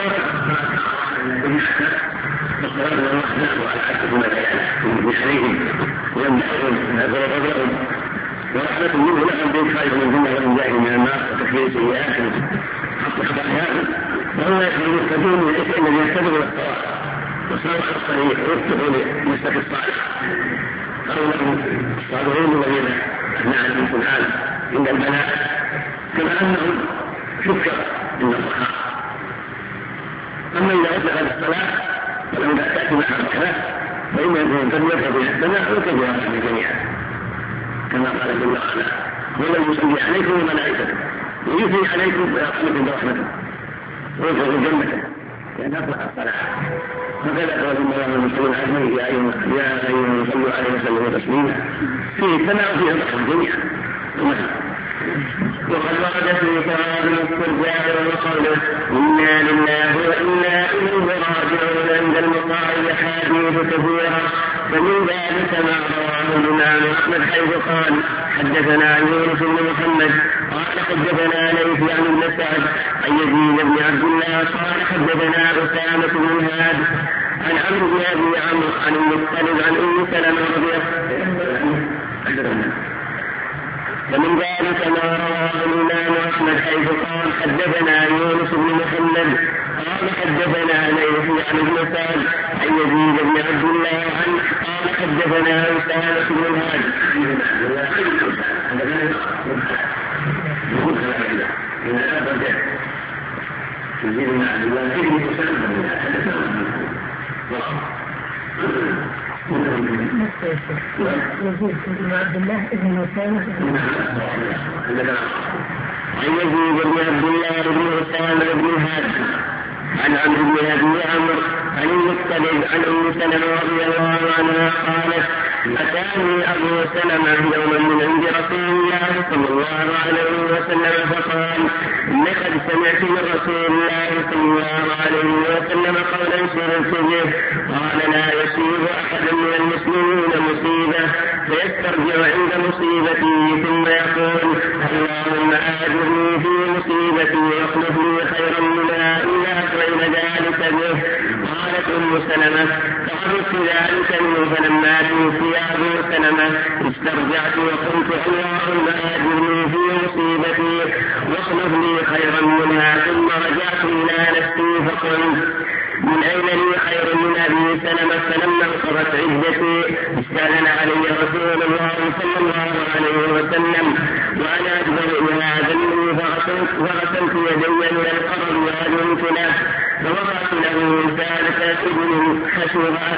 ورحمة منه لهم بإدخالهم الجنة والنجاة من النار وتكفير سيئاتهم حق خطاياهم وهو يستفيدون من الإثم الذي يستفيد الصواب وصار الصحيح ويفتحوا لمسلك الصالح. قالوا لهم الصالحون الذين نعلم سبحانه عند البلاء كما أنهم شكر عند الصحابة. أما إذا أطلق الصلاة ولم تأتي مع الصلاة فإن يكون قد يذهب إلى السماء وكذب عن الجميع كما قال جل وعلا هو الذي يصلي عليكم وملائكته ويثني عليكم ويرحمكم برحمته ويدخل جنته لأن أطلق الصلاة. وكذا قال الله المسلمين عليه يا أيها صلوا عليه وسلموا تسليما فيه ثناء وفيه رحمة جميعا. وقد ورد في ثواب الاسترجاع وقوله إنا لله وإنا إليه راجعون عند المطاعم أحاديث كثيرة ومن ذلك ما رواه الإمام أحمد حيث قال حدثنا يونس بن محمد قال حدثنا ليث عن ابن سعد عن يزيد بن عبد الله قال حدثنا أسامة بن هاد عن عمرو بن أبي عمرو عن المطلب عن أم سلمة رضي الله عنها. ومن ذلك ما رواه الإمام أحمد حيث قال حدثنا يونس بن محمد قال حدثنا ليث عن ابن سعد عن يزيد بن عبد الله عنه قال حدثنا أسامة بن هاد يزيد بن عبد الله يزيد بن عبد الله ابن أسامة عن يزيد بن عبد الله بن أسامة بن هاد عن عمرو بن أبي عمرو عن المطلب عن أم سلمة رضي الله عنها قالت أتاني أبو سلمة يوما من عند رسول الله صلى الله عليه وسلم فقال إني قد سمعت من رسول الله صلى الله عليه وسلم قولا سررت به قال لا يصيب أحدا من المسلمين مصيبة فيسترجع عند مصيبته ثم يقول اللهم آجرني في مصيبتي واخلف لي خيرا منها إلا فعل ذلك به. قالت أم سلمة فعرفت ذلك منه فلما توفي أبو سلمة استرجعت وقلت اللهم آجرني في مصيبتي واخلف لي خيرا منها ثم رجعت إلى نفسي فقلت من أين لي خير من أبي سلمة فلما انقضت عدتي استأذن علي رسول الله صلى الله عليه وسلم وأنا أجبر إلى ذنبي فغسلت يدي من القرب وأذنت له فوضعت له ثالث ابن حشوها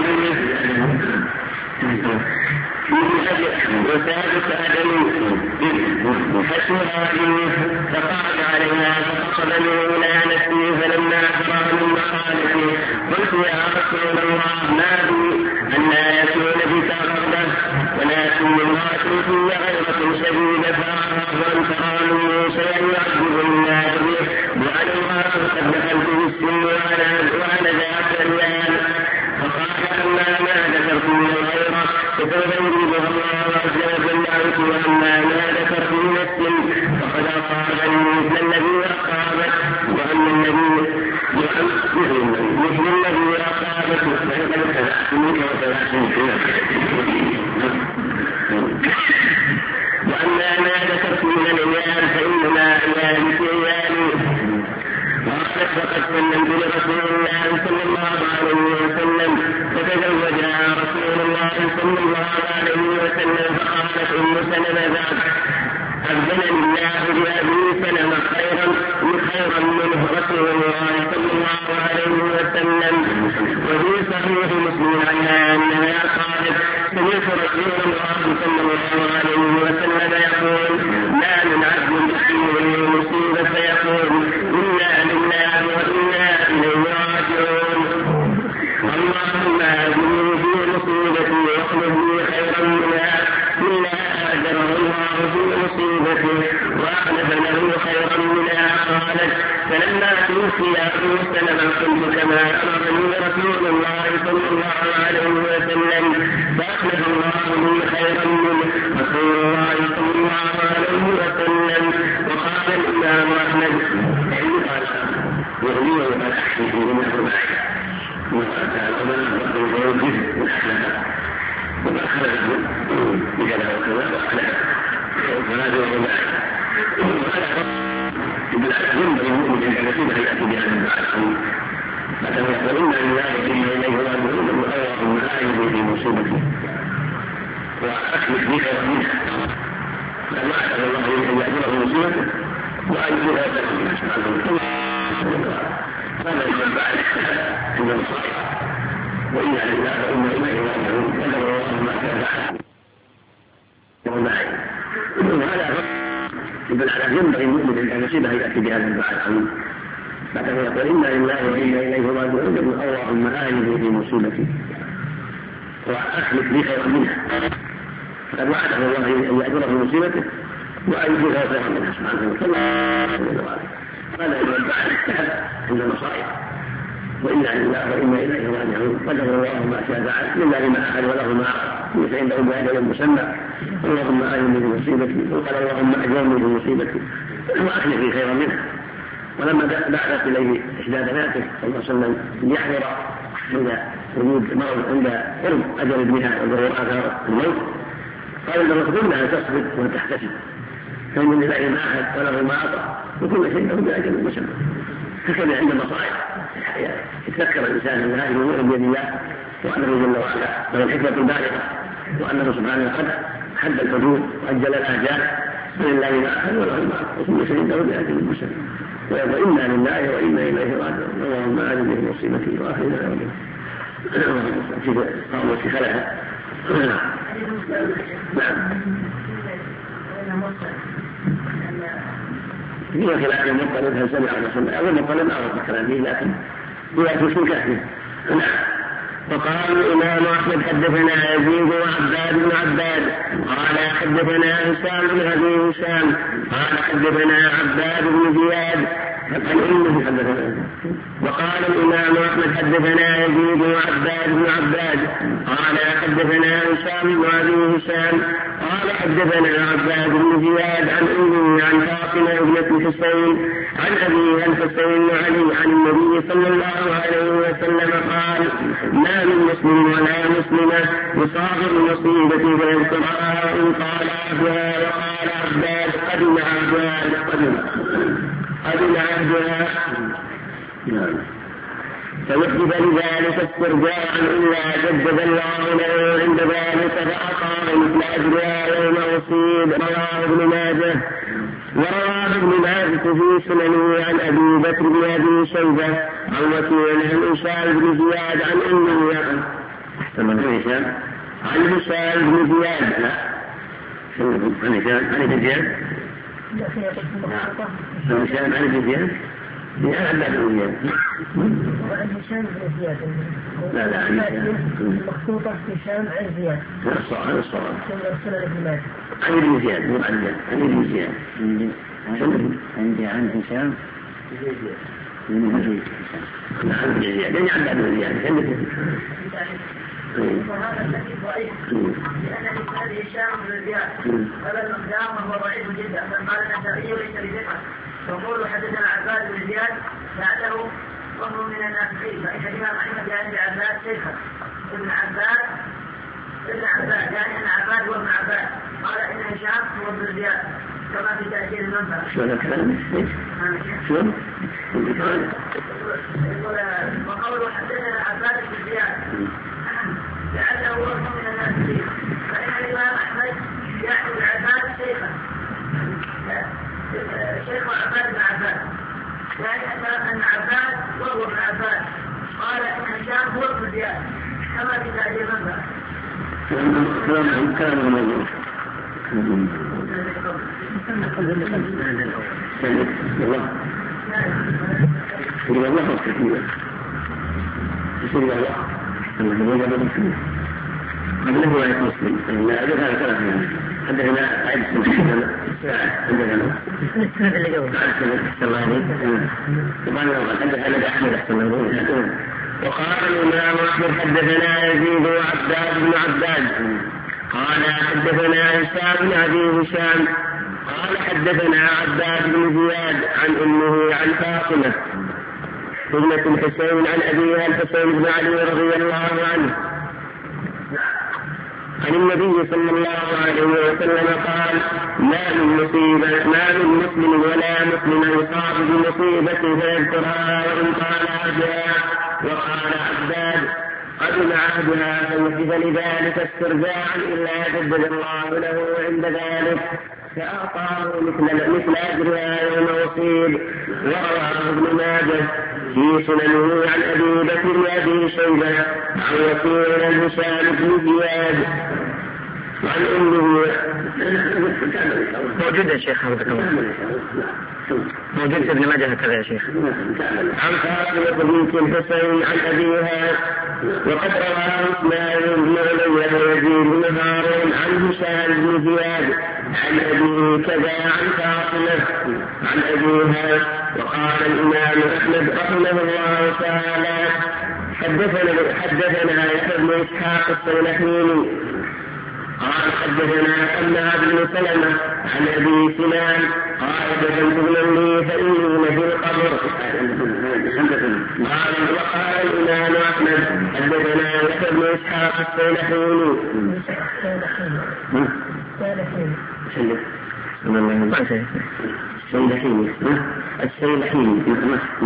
وثالث أدم حشوها فقعد عليها فقصدني إلى نفسي فلما أفرغ من مقالتي قلت يا رسول الله ما بي أن لا يكون بك غضبة ولكن امرأتي في غيرة شديدة فأخاف أن ترى مني شيئا يعجب الناس به وأنا الله قد دخلت بالسن وأنا ذات الريال فقال أما ما ذكرت من الغيرة فسوف يريدها الله عز وجل عنك وأما ما ذكرت من السن فقد أصابني مثل الذي أصابت وأما الذي مثل الذي أصابت وأما ما ذكرت من العيال فإنما عيالي في عيالي. وقد سلمت لرسول الله صلى الله عليه وسلم فتزوجها رسول الله صلى الله عليه وسلم فقالت أم سلمة أبدلني الله بأبي سلمة خيرا منه رسول الله صلى الله عليه وسلم. وفي صحيح مسلم عنها أنها قالت سمعت رسول الله صلى الله عليه وسلم يقول لا من عبد يصيبه مصيبة فيقول إنا لله وإنا إليه راجعون اللهم أجرني في مصيبتي واخلف لي خيرا منها إلا أجره الله في مصيبته وأخلف له خيرا منها. قالت فلما توفي أبو سلمة قلت كما أمرني رسول الله صلى الله عليه وسلم فأخلف الله لي خيرا منه رسول الله صلى الله عليه وسلم. وقال الإمام أحمد يغني وقد أحسن في منه معي وقال تعالى ويوجد الأحلام وما خلقه بكذا وكذا وأخلقه فهذا هو معي ينبغي المؤمن ان يكون هيئته بهذا العالم فكما يقول انا لله وانا اليه راجعون اللهم اعذني في مصيبتي واخلف لي خيرا منها فما اسال الله ان ياجره مصيبته وان يجيبها خيرا منها سبحانه وتعالى. هذا من بعد عند المصائب وانا لله وانا اليه راجعون قدر الله ما كان هذا يدل على ينبغي المؤمن ان يصيب هيئته بهذا الدعاء العظيم بعدما يقول انا لله وانا اليه راجعون اللهم اعذني في مصيبتي واخلف لي خيرا منها فقد وعده الله ان ياجره في مصيبته وان يجيبها خيرا منها سبحانه وتعالى. هذا من الدعاء المستحب عند المصائب وانا لله وانا اليه راجعون قدر الله ما شاء فعل لله ما اخذ وله ما اخذ ليس عنده باجل مسمى اللهم اعذني في مصيبتي وقال اللهم اجرني في مصيبتي واخلف لي خيرا منها. ولما بعثت اليه احدى بناته صلى الله عليه وسلم ليحضر عند وجود مرض عند قرب اجل ابنها وظهور اثار الموت قال لما تقول لها تصبر وتحتسب فان لله ما اخذ وله ما اعطى وكل شيء له باجل مسمى. هكذا عند المصائب يتذكر الانسان ان هذه الامور بيد الله وانه جل وعلا له الحكمه البالغه وانه سبحانه قد حد الحدود واجل الاجال فلله ما اخذ وله ما اعطى وكل شيء له باجل مسمى. ويقول انا لله وانا اليه راجعون اللهم اعذني في مصيبتي واخرجنا في قوم في خلعها. نعم في خلاف المطلب هل سمع ولا سمع؟ أو المطلب أعرف الكلام فيه لكن هو في كهفه. نعم وقال الإمام أحمد حدثنا يزيد وعباد بن عباد قال حدثنا هشام بن أبي هشام قال حدثنا عباد بن زياد عن أمه وقال الإمام أحمد حدثنا يزيد وعباد بن عباد قال حدثنا هشام بن أبي هشام قال حدثنا عباد بن زياد عن أمه عن فاطمة ابنة الحسين عن أبيها الحسين علي عن النبي صلى الله عليه وسلم قال ما من مسلم ولا مسلمة يصاب المصيبة فيذكرها وإن قال عبدها وقال عباد قدم عهدها فيحدث لذلك استرجاعا إلا جدد الله له عند ذلك فأقام مثل أجرها يوم أصيب. رواه ابن ماجه. ورواه ابن ماجه في سننه عن أبي بكر بن أبي شيبة عن وكيع عن هشام بن زياد عن أمه عن هشام بن زياد لا مخطوطة هشام عن زياد عن ابن زياد مو عن زياد عن ابن زياد عندي عن هشام عن زياد يعني عن ابن زياد وهذا الحديث ضعيف لأن إسناد هشام بن زياد هذا المقدام وهو ضعيف جدا قال النسائي ليس بثقة يقول حدثنا عباد بن زياد بعده وهو من الناسخين فإن الإمام أحمد يعني عباد شيخا ابن عباد يعني أن عباد هو ابن عباد قال إن هشام هو ابن زياد كما في تأكيد المنبع. شو هذا الكلام؟ شو؟ وقوله حدثنا عباد بن زياد لعله هو من الناسخين فإن الإمام أحمد يعني عباد شيخا شيخ عباد بن عباد يعني أن عباد وهو ابن عباد قال إن هشام هو ابن زياد كما في تأكيد المنبع. كلام موضوع قبله رواية مسلم لا هذا كلام حدثنا عيد عندنا وقال الإمام أحمد حدثنا يزيد وعباد بن عباد قال حدثنا هشام بن أبي هشام قال حدثنا عباد بن زياد عن أمه عن فاطمة ابنة الحسين عن أبيها الحسين بن علي رضي الله عنه عن النبي صلى الله عليه وسلم قال ما من مسلم ولا مسلم يصاب بمصيبة فيذكرها وإن قال عبدها وقال عباد قدم عهدها فيحدث لذلك استرجاعا إلا جدد الله له عند ذلك فأعطاه مثل أجرها يوم أصيب. ورواه ابن ماجه في سننه عن أبي بكر بن أبي شيبة عن وكيع عن هشام بن زياد عن أمه موجود يا شيخ موجود في ابن ماجه هكذا يا شيخ عن فاطمة بنت الحسين عن أبيها. وقد رواه إسماعيل بن علي ويزيد بن هارون عن هشام بن زياد عن أبيه كذا عن فاطمة عن أبيها. وقال الإمام أحمد رحمه الله تعالى حدثنا يحيى بن إسحاق السلحيني قال حدثنا حماد بن سلمة عن أبي سنان قال دفنت ابنا فإني لفي القبر. وقال الإمام أحمد حدثنا يحيى بن إسحاق السلحيني السيلحيني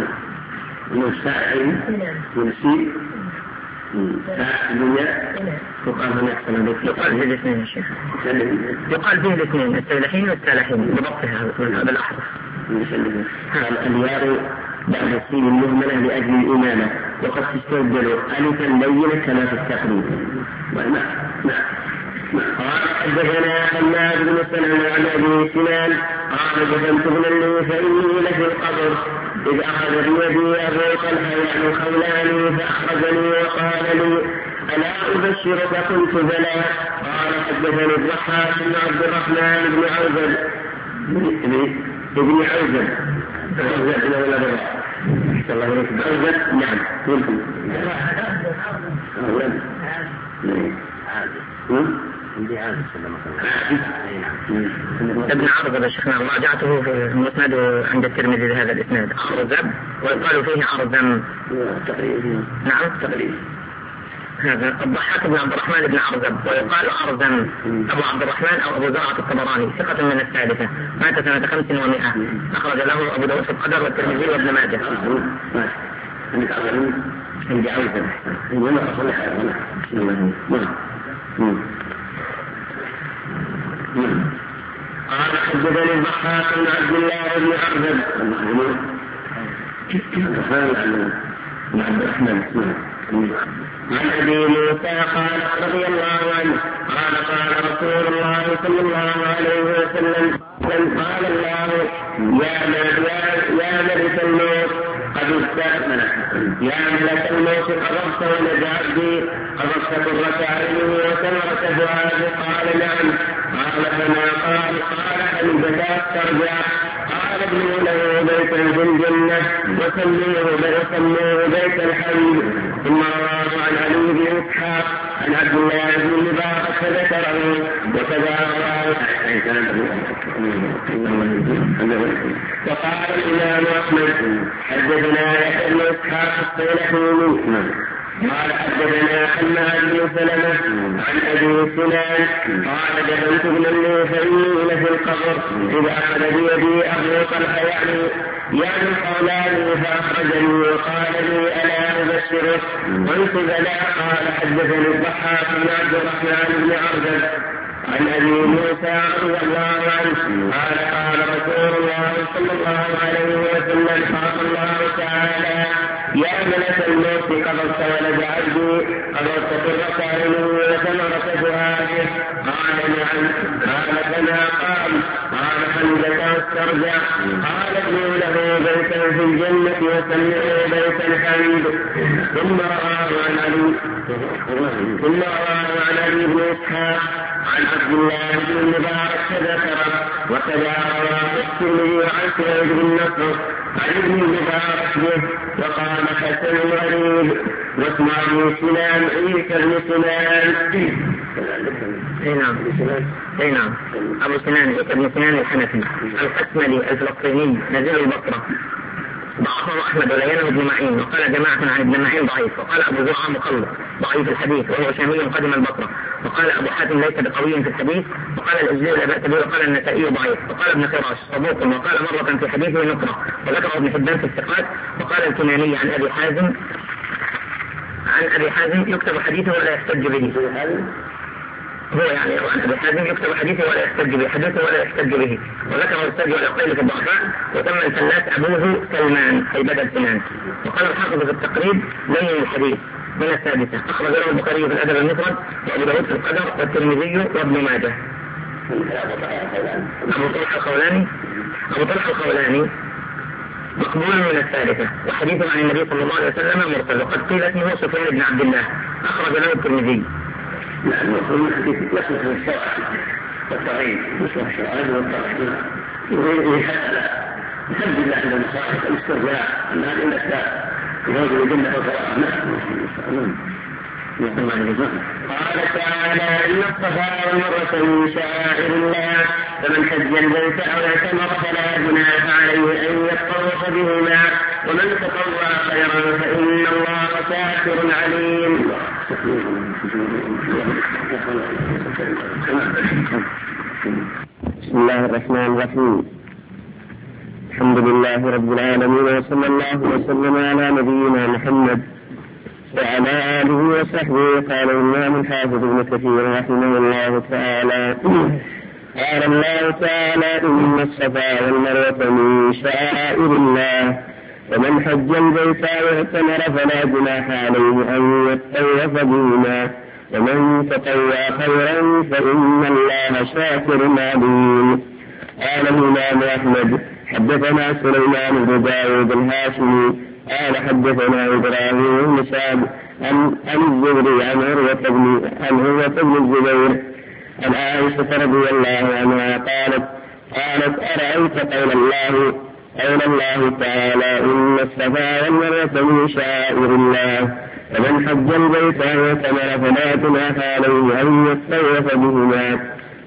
يقال فيه الاثنين يا شيخ يقال فيه الاثنين السيلحين والسالحين بضبطها هذا الأحرف. اليار بعد السين المهملة لأجل الإمامة وقد تستبدل ألفا لينة كما في التقريب. قال حدثنا حماد بن سلمة عن أبي سنان قال دفنت ابنا لي فإني لفي القبر. إذ أخذ بيدي أبو طلحة يعني الخولاني فأخرجني وقال لي ألا أبشرك؟ قلت بلى. قال حدثني الضحاك بن عبد الرحمن بن عوزل ابن عوزل نعم ابن عرض شيخنا راجعته في المسند عند الترمذي بهذا الاسناد عرضب ويقال فيه عرضم. نعم تقريبا هذا الضحاك بن عبد الرحمن بن عرضب ويقال عرضم. أبو عبد الرحمن أو أبو زرعة الطبراني ثقة من الثالثة مات سنة 500 أخرج له أبو داود في القدر والترمذي وابن ماجه. قال حدثني الضحاك بن عبد الله بن عرضب عن أبي موسى قال رضي الله عنه قال قال رسول الله صلى الله عليه وسلم قال الله يا ملك الموت قد استأمن يا ملك الموت قبضت ولد عبدي قبضت قرة عينه وثمرة فؤاده. قال نعم. قال فما قال. قال هل بدأت ترجع؟ قال ابنوا له بيتا في الجنة وسموه بيت الحمد. ثم رواه عن علي بن إسحاق عن عبد الله بن المبارك فذكره وكذا رواه. وقال الإمام أحمد حدثنا يحيى بن إسحاق الصيلحيني قال حدثنا حماد بن سلمة عن أبي سنان قال دفنت ابنا فإني لفي القبر إذا أخذ بيدي أبو طلحة يعني الخولاني فأخرجني وقال لي ألا أبشرك؟ قلت بلى. قال حدثني الضحاك بن عبد الرحمن بن عرضب عن أبي موسى رضي الله عنه قال قال رسول الله صلى الله عليه وسلم قال الله تعالى يا ملك الموت قبضت ولد عبدي قبضت قرة عينه وثمرة فؤاده. قال نعم. قال فما قال. قال حمدك واسترجع. قال ابنوا له بيتا في الجنة وسمعوا بيت الحمد. ثم رواه عن علي بن إسحاق عن عبد الله بن المبارك فذكره وكذا رواه الترمذي عن سعيد بن نصر عن ابن المبارك به وقال حسن غريب. واسم ابي سنان عيسى بن سنان. اي نعم ابو سنان عيسى بن سنان الحنفي القسملي الفلسطيني نزيل البصره ضعفه أحمد ولينه ابن معين وقال جماعة عن ابن معين ضعيف. وقال أبو زرعة مقلد ضعيف الحديث وهو شامي قدم البصرة. وقال أبو حاتم ليس بقوي في الحديث. وقال الإجلي لا بأس به. وقال النسائي ضعيف. وقال ابن خراش صدوق. وقال مرة في حديثه نكرة وذكر ابن حبان في الثقات. وقال الكناني عن أبي حازم يكتب حديثه ولا يحتج به. هو يعني عن أبي حازم يكتب حديثه ولا يحتج به حديثه ولا يحتج به. وذكر السجل والعقيل في الضعفاء. وتم الفلاس أبوه سلمان أي بدل سنان. وقال الحافظ في التقريب لين الحديث من السادسة. أخرج له البخاري في الأدب المفرد وأبو داود في القدر والترمذي وابن ماجه. أبو طلحة الخولاني مقبول من الثالثة وحديثه عن النبي صلى الله عليه وسلم مرسل. وقد قيل اسمه سفيان بن عبد الله أخرج له الترمذي. نعم يقول يصلح للشرع والتغيير يصلح الشرعين والتغيير وغيره حتى الحمد لله عند المصائب الاسترجاع ان هذه الاشياء يوجد الجنه والفرح. قال تعالى إن الصفا والمروة من شعائر الله فمن حج البيت أو اعتمر فلا جناح عليه أن يطوف بهما ومن تطوع خيرا فإن الله شاكر عليم. بسم الله الرحمن الرحيم. الحمد لله رب العالمين وصلى الله وسلم على نبينا محمد وعلى آله وصحبه. قال الإمام الحافظ ابن كثير رحمه الله تعالى قال الله تعالى إن الصفا والمروة من شعائر الله فمن حج البيت واعتمر فلا جناح عليه أن يطوف بهما ومن تطوع خيرا فإن الله شاكر عليم. قال الإمام أحمد حدثنا سليمان بن داود الهاشمي قال حدثنا إبراهيم بن سعد عن الزهري عن عروة بن الزبير عن عائشة رضي الله عنها قالت أرأيت قول الله تعالى إن الصفا والمروة من شعائر الله فمن حج البيت واعتمر فلا جناح عليه أن يطوف بهما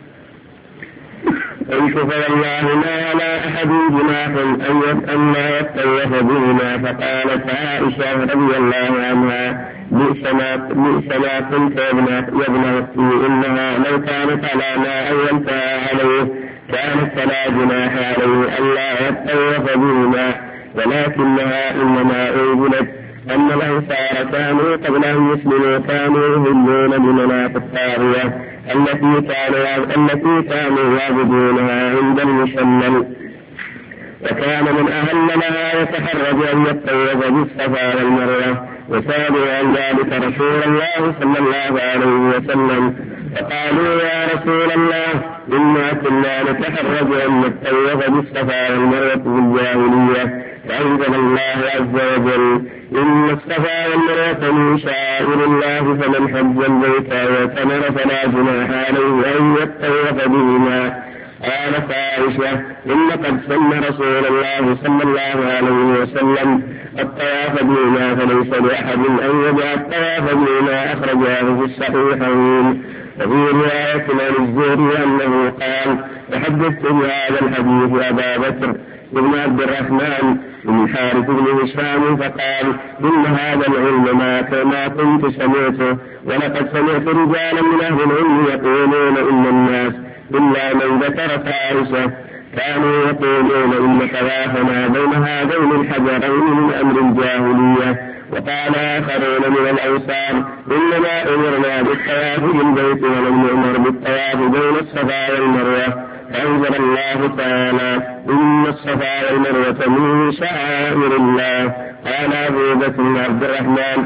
قلت فوالله ما على أحد جناح أن لا يطوف بهما. فقالت عائشة رضي الله عنها بئس ما قلت يا ابن أختي إنها لو كانت على ما أولتها عليه كانت فلا جناح عليه ألا يطوف بهما ولكنها إنما أنزلت أن الأنصار كانوا قبل أن يسلموا كانوا يهلون بمناط الطاغية التي كانوا يعبدونها عند المشلل وكان من أهل لها يتحرج أن يطوف بالصفا والمروة وسألوا عن ذلك رسول الله صلى الله عليه وسلم فقالوا يا رسول الله إنا كنا نتحرج أن نطوف بالصفا والمروة بالجاهلية فأنزل الله عز وجل إن الصفا والمروة من شعائر الله فمن حج البيت واعتمر فلا جناح عليه أن يطوف بهما. قالت عائشة إن قد سن رسول الله صلى الله عليه وسلم الطواف بهما فليس لأحد أن يدع الطواف بهما أخرجاه في الصحيحين. وفي رواية عن الزهري أنه قال تحدثت بهذا الحديث أبا بكر بن عبد الرحمن بن الحارث بن هشام فقال إن هذا العلم ما كنت سمعته ولقد سمعت رجالا من أهل العلم يقولون إن الناس إلا من ذكر فارسة كانوا يقولون إن طوافنا بين هذين الحجرين من أمر الجاهلية. وقال آخرون من الأنصار إنما أمرنا بالطواف بالبيت ولم نؤمر بالطواف بين الصفا والمروة. فأنزل الله تعالى إن الصفا والمروة من شعائر الله. قال أبو بكر بن عبد الرحمن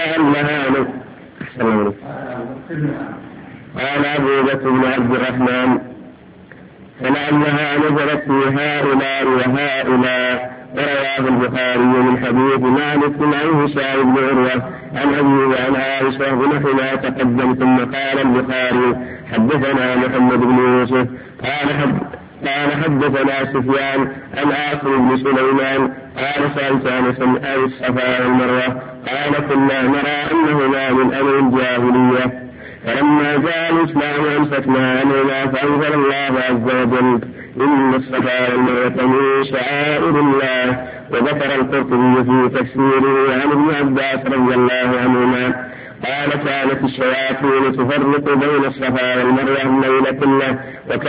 فلعلها نزلت في هؤلاء وهؤلاء. ورواه البخاري من حديث مالك عن هشام بن عروة عن أبيه عن عائشة بنحو ما تقدم. ثم قال البخاري حدثنا محمد بن يوسف قال حدثنا سفيان عن عاصم بن سليمان قال سألت عن الصفا والمروة قال كنا نرى أنهما من أمر الجاهلية فلما جاء الإسلام أمسكنا عنهما فأنزل الله عز وجل إن الصفا والمروة من شعائر الله. وذكر القرطبي في تفسيره عن ابن عباس رضي الله عنهما قال كانت الشياطين تفرق بين الصفا والمروة الليل كله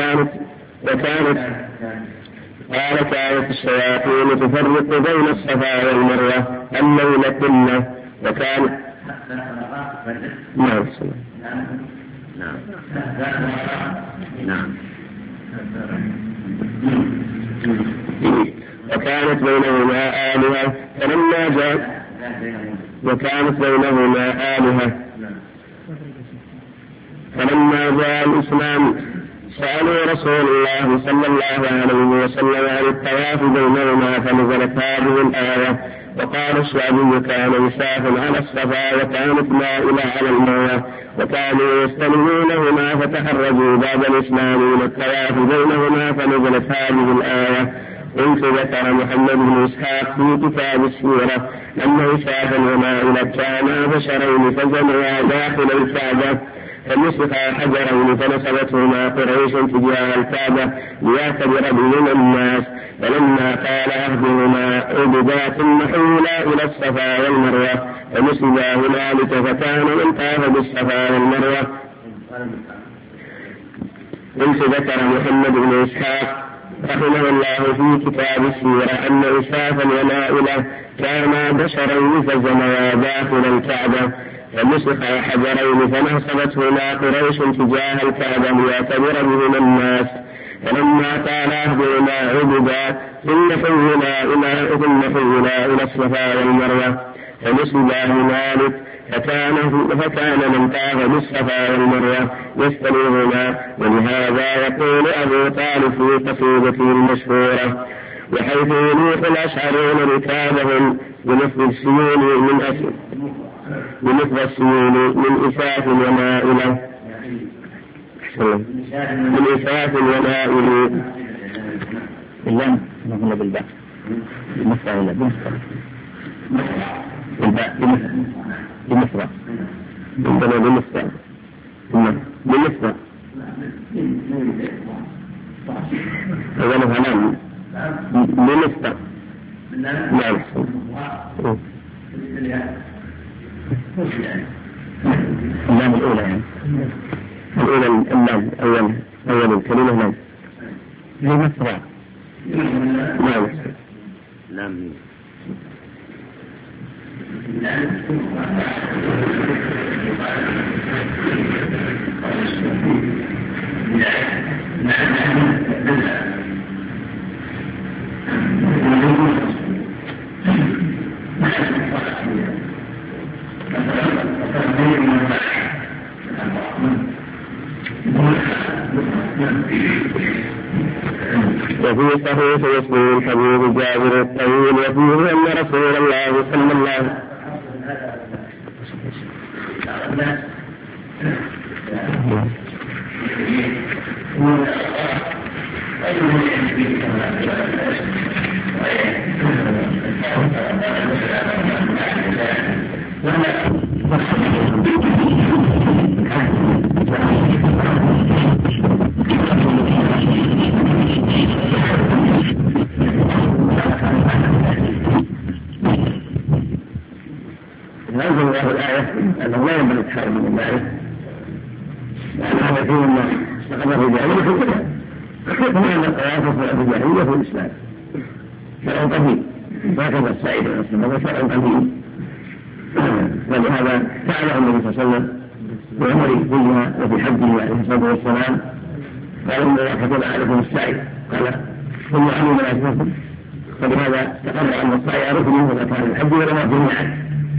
كانت الشياطين تفرق بين الصفا والمروة الليل كله وكانت وكانت بينهما آلهة فلما جاء الإسلام سألوا رسول الله صلى الله عليه وسلم عن الطواف بينهما فنزلت هذه الآية. وقال الشعبي كان يساف على الصفا وكانت مائلة على المروة وكانوا يستلمونهما فتحرجوا بعد الإسلام من الطواف بينهما فنزلت هذه الآية. قلت ذكر محمد بن إسحاق في كتاب السيرة أن إسحاقا ومائلة كانا بشرين فجمعا داخل الكعبة فنسخا حجرين فنصبتهما قريش تجاه الكعبة ليعتبر بهم الناس. فلما قال أهدهما عبدا ثم حولا إلى الصفا والمروة فنسبا هنالك فكان من طاف بالصفا والمروة. قلت ذكر محمد بن إسحاق رحمه الله في كتاب السيرة أن إسحاقا ومائلة كانا بشرين فجمعا داخل الكعبة فنسخا حجرين فنصبتهما قريش تجاه الكعبة ليعتبر بهما الناس. فلما قال أهدهما عبدا ثم حولا إلى الصفا والمروة فنسبا هنالك فكان من طاف بالصفا والمروة يستلمهما. ولهذا يقول أبو طالب في قصيدته المشهورة بحيث يليق الأشعرون ركابهم بمثل السيول من إساف ومائلة من إساف ومائل اللام نقول بالباء بمصر ولا بمصر الباء بمصر عندنا بمصر أولها نعم بمصر نعم اللام الأولى يعني الأولى اللام أول الكلمة نعم بمصر نعم نعم وفي صحيح مسلم الحديث جابر الطويل وفيه أن رسول الله صلى الله عليه أنزل الله الآية أنه لا ينبغي التحرم من ذلك لأن هذا فيه أن استقر الرجالية في الكتاب وأن القياس في الرجالية في الإسلام شرع قديم وهكذا السعيد والسنة هو شرع قديم ولهذا فعله النبي صلى الله عليه وسلم في عمره فيها وفي حجه عليه الصلاة والسلام قال إن الله كتب عليكم السعي قال ثم عملوا مناسككم فلهذا تقرر أن السعي ركن إذا كان الحج ولما فيه الحج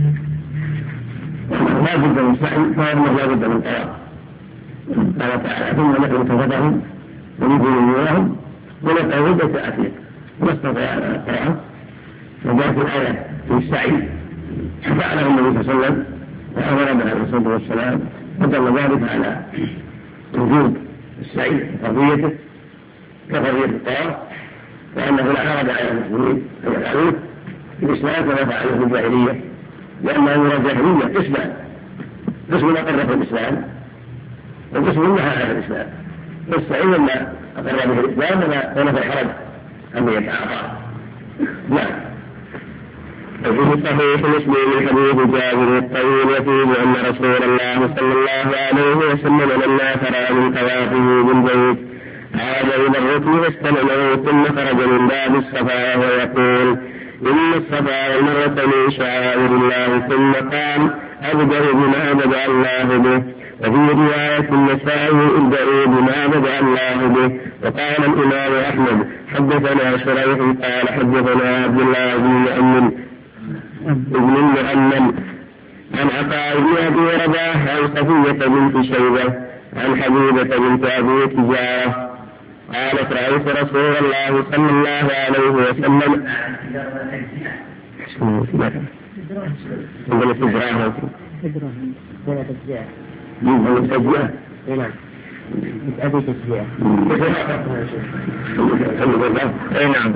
لا بد من سعي فإنه لا بد من طواف قال تعالى ثم نحن كفتهم ونبني إياهم ونسأل عدة أعتيق ما استطاع الطواف وجاءت الآية في السعي فعله النبي صلى الله عليه وسلم وأمر به عليه الصلاة والسلام ودل ذلك على وجود السعي وقضيته كقضية الطواف وأنه لا حرج على المسلمين أن يفعلوه في الإسلام كما فعلوا في الجاهلية لأنه من الجاهلية قسم أقر في الإسلام وقسم نهى عن الإسلام والسعي لما أقر به الإسلام ولا في حرج أن يتعاطى نعم. وفي صحيح مسلم حديث جابر الطويل وفيه أن رسول الله صلى الله عليه وسلم لما فرغ من طوافه بالبيت عاد إلى الركن فاستلمه ثم خرج من باب الصفا ويقول إن الصفا والمروة من شعائر الله ثم قال أبدأ بما بدأ الله به. وفي رواية النسائي ابدأوا بما بدأ الله به. وقال الإمام أحمد حدثنا شريح قال حدثنا عبد الله بن المؤمن عن عطاء بن أبي رباح عن صفية بنت شيبة عن حبيبة بنت أبي تجارة قالت رأيت رسول الله صلى الله عليه وسلم نعم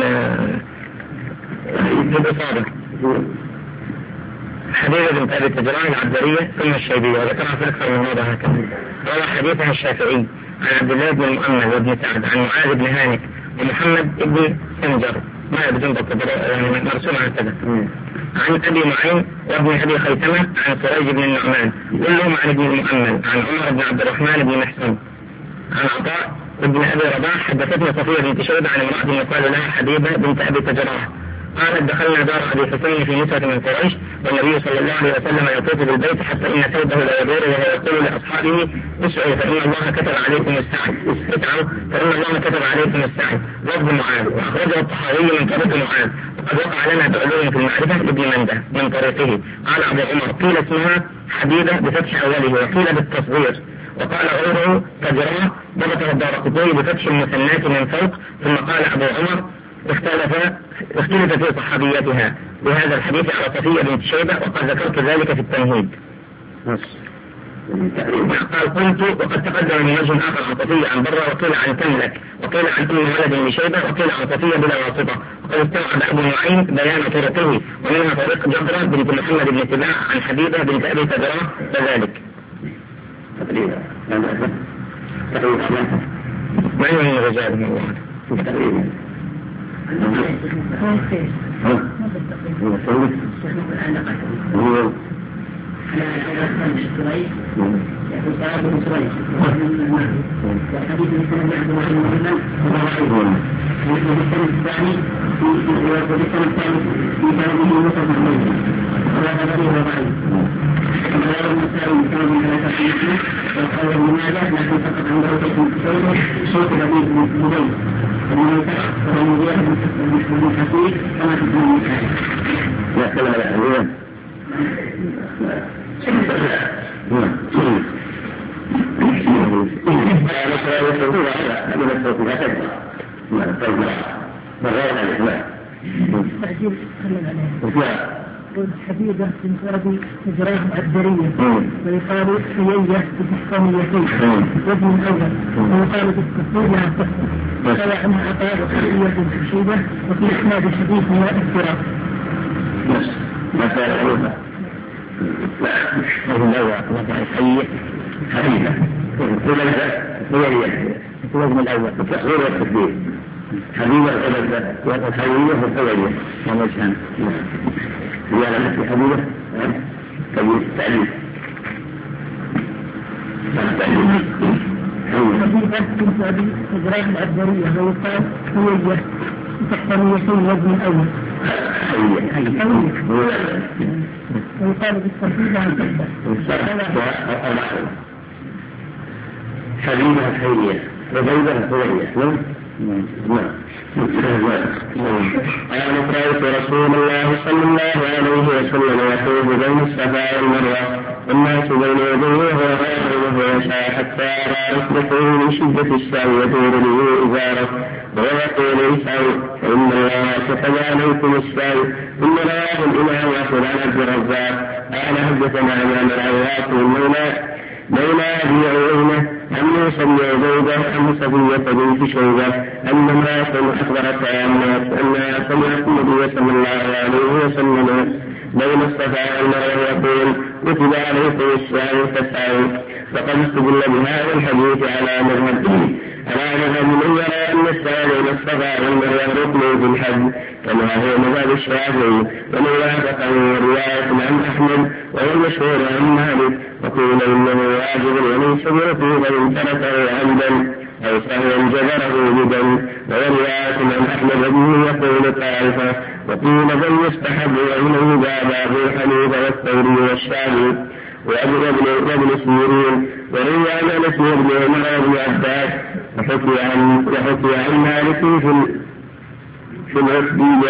حبيبة بنت أبي تجران العبدرية ثم الشيبية وذكرها في أكثر من موضع هكذا. روى حديثها الشافعي عن عبد الله بن المؤمن وابن سعد عن معاذ بن هانك ومحمد بن سنجر ما بدون يعني مرسوم عن كذا عن أبي معين وابن أبي خيثمة عن سريج بن النعمان كلهم عن ابن المؤمن عن عمر بن عبد الرحمن بن محسن عن عطاء ابن أبي رباح حدثتنا صفية بنت شيبة عن امرأة يقال لها حبيبة بنت أبي تجراه قالت دخلنا دار أبي حسين في نسوة من قريش والنبي صلى الله عليه وسلم يطوف بالبيت حتى إن ثوبه لا يدور وهو يقول لأصحابه اسعوا فإن الله كتب عليكم السعي اسعوا فإن الله كتب عليكم السعي لفظ معاذ وأخرجه الطحاوي من طريق معاذ وقد وقع لنا بعلوم في المعرفة ابن منده من طريقه. قال أبو عمر قيل اسمها حبيبة بفتح أوله وقيل بالتصغير وقال غيره تجراه ضبطه الدارقطني بفتح المثنات من فوق ثم قال أبو عمر اختلف في صحابيتها بهذا الحديث على صفية بنت شيبة، وقد ذكرت ذلك في التمهيد. قال قلت وقد تقدم من وجه آخر عن صفية عن برة، وقيل عن تملك، وقيل عن أم ولد لشيبة، وقيل عن صفية بلا واسطة، وقد استوعب أبو نعيم بيان طرقه، ومنها طريق جبرة بنت محمد بن اتباع عن حبيبة بنت أبي تجراه كذلك. ما هي من الرجال من الله؟ يقول سعد بن سريج وحديث السند عبد الله بن محمد والسند الثاني في كلامه مصطفى محمود وهذا غريب وضعيف. وقال النسائي بسند ثلاثة مسلم وقال ابن ماجه لكن فقط عنده شيخ لبيب بن زبيد بن ميسر وهو مغيرة بن حسين كما في ابن النسائي. لا كلام الأهلية حبيبة بنت أبي تجراه العبدرية ويقال حيية بتحكميتين وابن الأول ويقال بالتصوير لها التحكم قال عنها عطاء وحيية بنت شيبة وفي إسناد الحديث من الافتراء. حبيبة الوزن الأول التصغير والتكبير حبيبة الأبد والحيوية والحيوية ومجهن هي لمسي حبيبة تجيب التعليم حبيبة بنت أبي تجراه العبدرية ويقال حيية بتحكميتين وابن الأول ويقال بالترتيب عن تحته حبيبة الحيوية وبيضة الحيوية قال رأيت رسول الله صلى الله عليه وسلم يطوف بين الصفا والمروة والناس بين يديه وهو راكع وهو يسعى حتى أرى ركبته من شدة السعي يدور به إزاره ويقول اسعوا فإن الله كتب عليكم السعي. ثم رواه الإمام أحمد عن عبد الرزاق قال حدثنا عن العواص مولى أبي عيينة عن موسى بن عبيدة عن صفية بنت شيبة أن امرأة أخبرت أنها سمعت النبي صلى الله عليه وسلم بين الصفا والمروة يقول كتب عليكم السعي فاسعوا. فقد استدل بهذا الحديث على مذهب من يرى أن السعي بين الصفا والمروة ركن في الحج كما هو مذهب الشافعي ومن وافقه رواية عن أحمد وهو المشهور عن مالك وقيل إنه واجب وليس بركوب إن تركه عمدا أو سهوا جبره بدا ورواية عن أحمد بن يقول طائفة وقيل بل يستحب وإنه ذهب أبو حنيفة والثوري والشافعي وابن سيرين وروي عن أنس بن عمر بن عباس وحكي عن مالك في العتبية.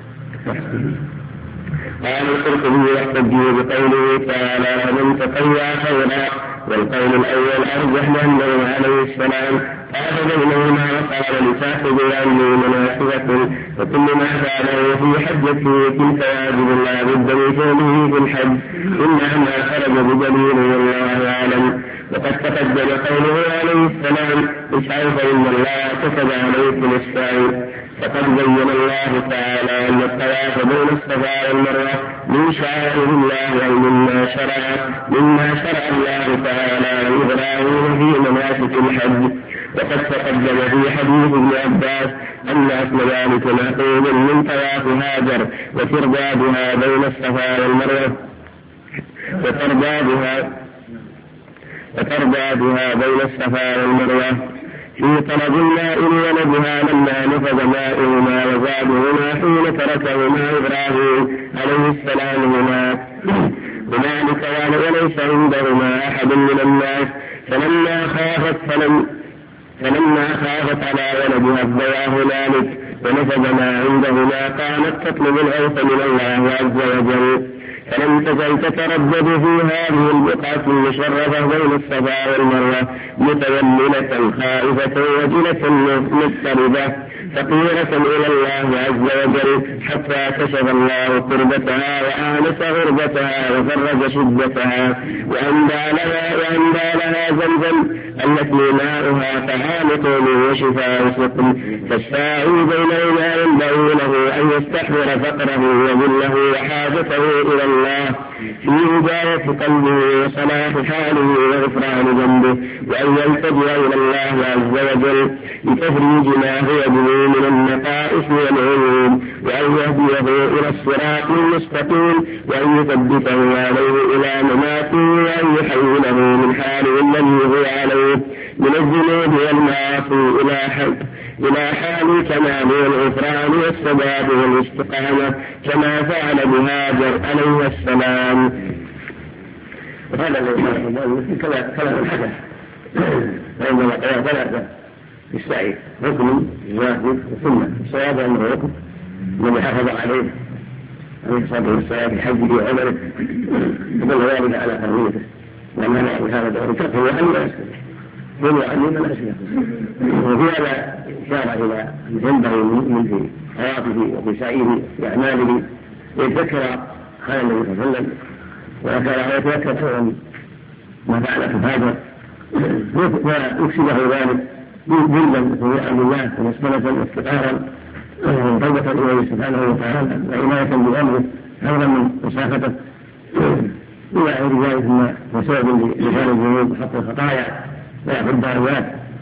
قال القرطبي يحتج بقوله تعالى فمن تطوع خيرا والقول الأول أرجح لأنه عليه السلام قال بينهما وقال لصاحبه عني مناسبة وكل ما فعله في حجته تلك واجب لا بد من فعله في الحج إلا ما خرج بدليل والله أعلم. وقد تقدم قوله عليه السلام اسعوا فإن الله كتب عليكم السعي. فقد بين الله تعالى أن الطواف بين الصفا والمروة من شعائر الله ومما شرع الله تعالى لإبراهيم في مناسك الحج. وقد تقدم في حديث ابن عباس أن أصل ذلك مأخوذ من طواف هاجر وتردادها بين الصفا والمروة وتردادها بين الصفا والمروة في طلب الماء ولدها لما نفذ ماؤهما وزادهما حين تركهما إبراهيم عليه السلام هناك وليس عندهما أحد من الناس فلما خافت على ولدها الضياء هنالك ونفذ ما عندهما كانت تطلب الغوث من الله عز وجل فلم تزل تتردد في هذه البقعة المشرفة بين الصفا والمروة متوللة خائفة وجلة مضطربة فقيرة إلى الله عز وجل حتى كشف الله كربتها وآنس غربتها وفرج شدتها وأندى لها زمزم التي ماؤها طعام قوم وشفاء سقم فالساعي بين إناء ينبغي له أن يستحضر فقره وذله وحاجته إلى الله في هداية قلبه وصلاح حاله وغفران ذنبه وأن يلتجئ إلى الله عز وجل لتفريج ما هو به من النقائص والعيوب وأن يهديه إلى الصراط المستقيم وأن يثبته عليه إلى مماته وأن يحوله من حاله الذي هو عليه من الذنوب والمعاصي إلى حال كمال الغفران والسداد والاستقامة كما فعل بهاجر عليه السلام. وهذا كلام الحدث فإنما ثلاثة في السعي ركن واجب وسنة الصواب أنه ركن الذي حافظ عليه الصلاة والسلام في حجه وعمله يدل ذلك على فرضيته وأن هذا دور كفر وأن لا يسكت يقول عني من أسلم وفي هذا إشارة إلى أن ينبغي المؤمن في حياته وفي سعيه في أعماله يتذكر قال النبي صلى الله عليه وسلم وكان يتذكر أيضا ما فعل هاجر ويكسبه ذلك جلدا في نعم الله ومسكنة وافتقارا توبة إليه سبحانه وتعالى وعناية بأمره أيضا من مسافته إلى غير ذلك ما وسبب لسان الذنوب وحط الخطايا ويأخذ الدعوات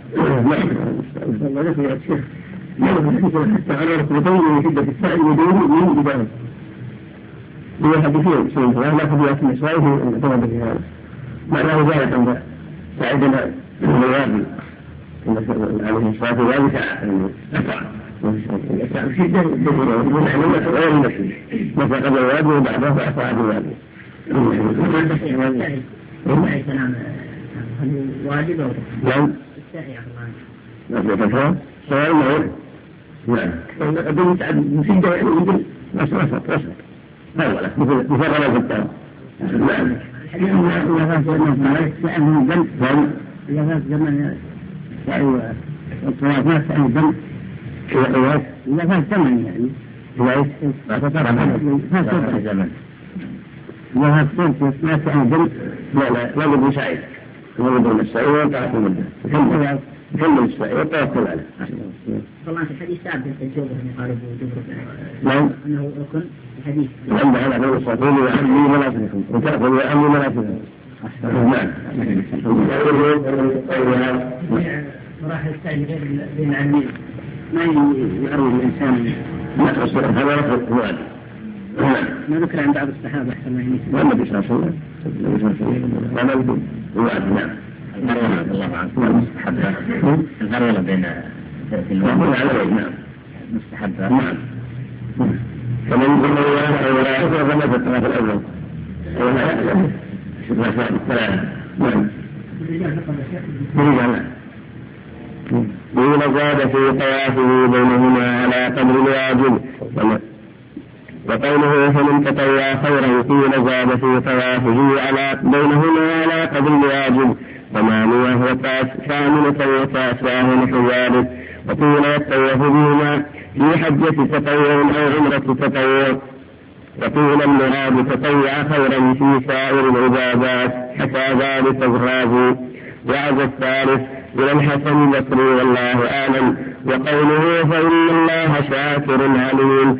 ولكن يا شيخ حتى غيرت بطول من شدة السعي ودونه من بداية ليحدثون سنة لا تبيع في إسرائيل أن تكون في هذا معناه ذلك عند سعيدنا الوابي عليه الصلاة والسلام ساعة شدة غير المسجد مثل قبل الوابي وبعده فأسعى بالوابي واجب أو نعم الساعي نعم سواء المغرب نعم أدوم يتعب مسجد ويقول وسط هذا مثل غلط التام نعم الحديث إذا فات زمن سأل من الذنب إذا فات زمن سأل الطواف ما سأل الذنب إذا فات زمن يعني ما تطرع ما زمن إذا فات ما سأل الذنب لا بد سعيد ونظر السعي وطاعة المدة كمل السعي وتوكل عليه. طبعا في الحديث ثابت الجوبة من قارب وجبر نعم أنه ركن الحديث عند على أنه الصلاة وأمني مناسككم وتأخذ وأمني مناسككم. نعم مراحل السعي بين العلمين ما يعرض الإنسان هذا رفض الوعد. ما ذكر عن بعض الصحابة والنبي صلى الله عليه وسلم وما يقول الوعد. نعم الله عنه مستحبة الغرولة بين نعم مستحبة نعم فمن يقول الله ولا يعرف فما في الطرف الأول ولا يعلم شبه الثلاثة. نعم حين زاد في طوافه بينهما على قدر الواجب وقوله فمن تطوع خيرا حين زاد في طوافه بينهما على قدر الواجب 8 وتاسعة نحو ذلك وقيل يطوف بهما في حجة تطوع أو عمرة تطوع وقيل المراد تطوع خيرا في سائر العبادات حتى ذلك الرازي. وعز الثالث إلى الحسن البصري والله أعلم. وقوله فإن الله شاكر عليم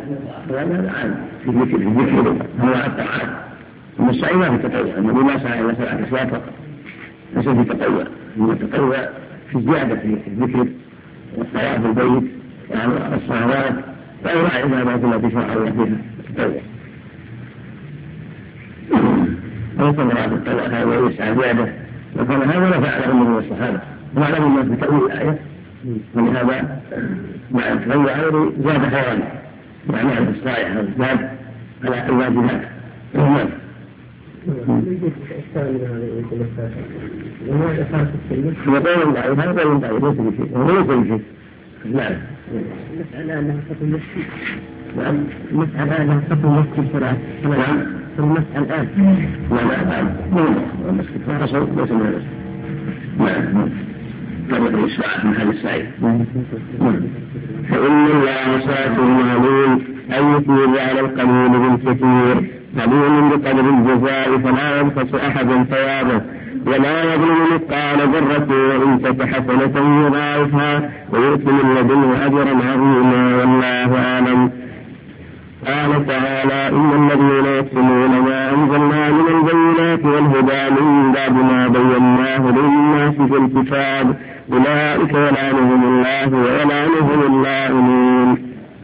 في الذكر هو الطاعات والسعي ما في تطوع النبي ما سعى إلى 7 أشياء فقط ليس في تطوع إنما التطوع في الزيادة في الذكر والصلاة في البيت يعني الصلوات وأنواع العبادات التي شرع الله فيها التطوع. ليس مراد التطوع هذا يسعى زيادة وكان هذا لا فعله النبي والصحابة وعلم الناس بتأويل الآية ولهذا مع التطوع هذا زاد خيرا يعني على الصالح والزاد على الواجبات. وقول ضعيف هذا قول ضعيف ليس بشيء وليس بشيء. نعم المسألة أنها خطو المسجد. نعم المسألة أنها خطو المسجد صلاة. نعم المسألة الآن لا المسجد ما حصل ليس من المسجد. نعم طريق الإسراء من هذا السعيد. فإن الله شاكر عليم أن يثيب على القليل بالكثير عليم بقدر الجزاء فلا يبخس أحدا ثوابه ولا يظلم مثقال ذرة وإن تك حسنة يضاعفها ويؤتي من لدنه أجرا عظيما والله أعلم. قال تعالى إن الذين يكتمون ما أنزلنا من البينات والهدى من بعد ما بيناه للناس في الكتاب أولئك يلعنهم الله ويلعنهم اللاعنون.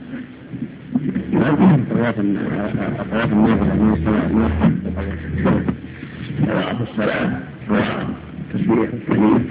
أطراف الناس الذين يستمعون الصلاة وتسبيح التهليل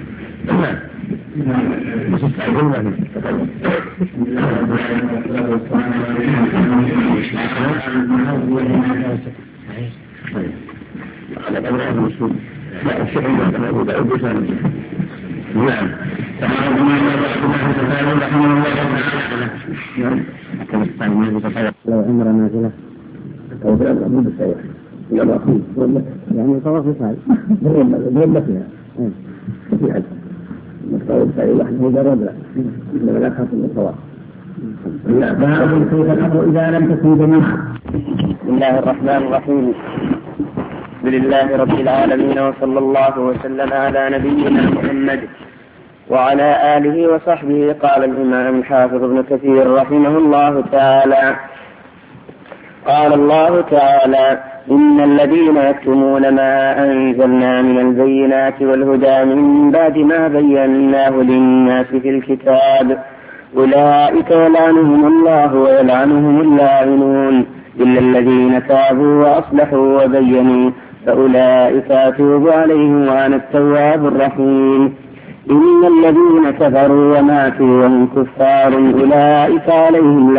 على قدر المسلم لا الشيء عندما يقول بسان نعم تعالى ما الله تعالى رحمه الله تعالى كما استعمل النبي صلى الله عليه وسلم لو عمر نازله أو في الأمر بالسيئة يلا يعني طواف يفعل بغلة فيها في حد مستوى السعي وحده جرد لا إنما لا خاص بالطواف. باب كيف الأمر إذا لم تكن جميعا. بسم الله الرحمن الرحيم. الحمد لله رب العالمين وصلى الله وسلم على نبينا محمد وعلى آله وصحبه. قال الإمام الحافظ ابن كثير رحمه الله تعالى قال الله تعالى إن الذين يكتمون ما أنزلنا من البينات والهدى من بعد ما بيناه للناس في الكتاب أولئك يلعنهم الله ويلعنهم اللاعنون إلا الذين تابوا وأصلحوا وبينوا فأولئك أتوب عليهم وأنا التواب الرحيم. إن الذين كفروا وماتوا وهم كفار أولئك عليهم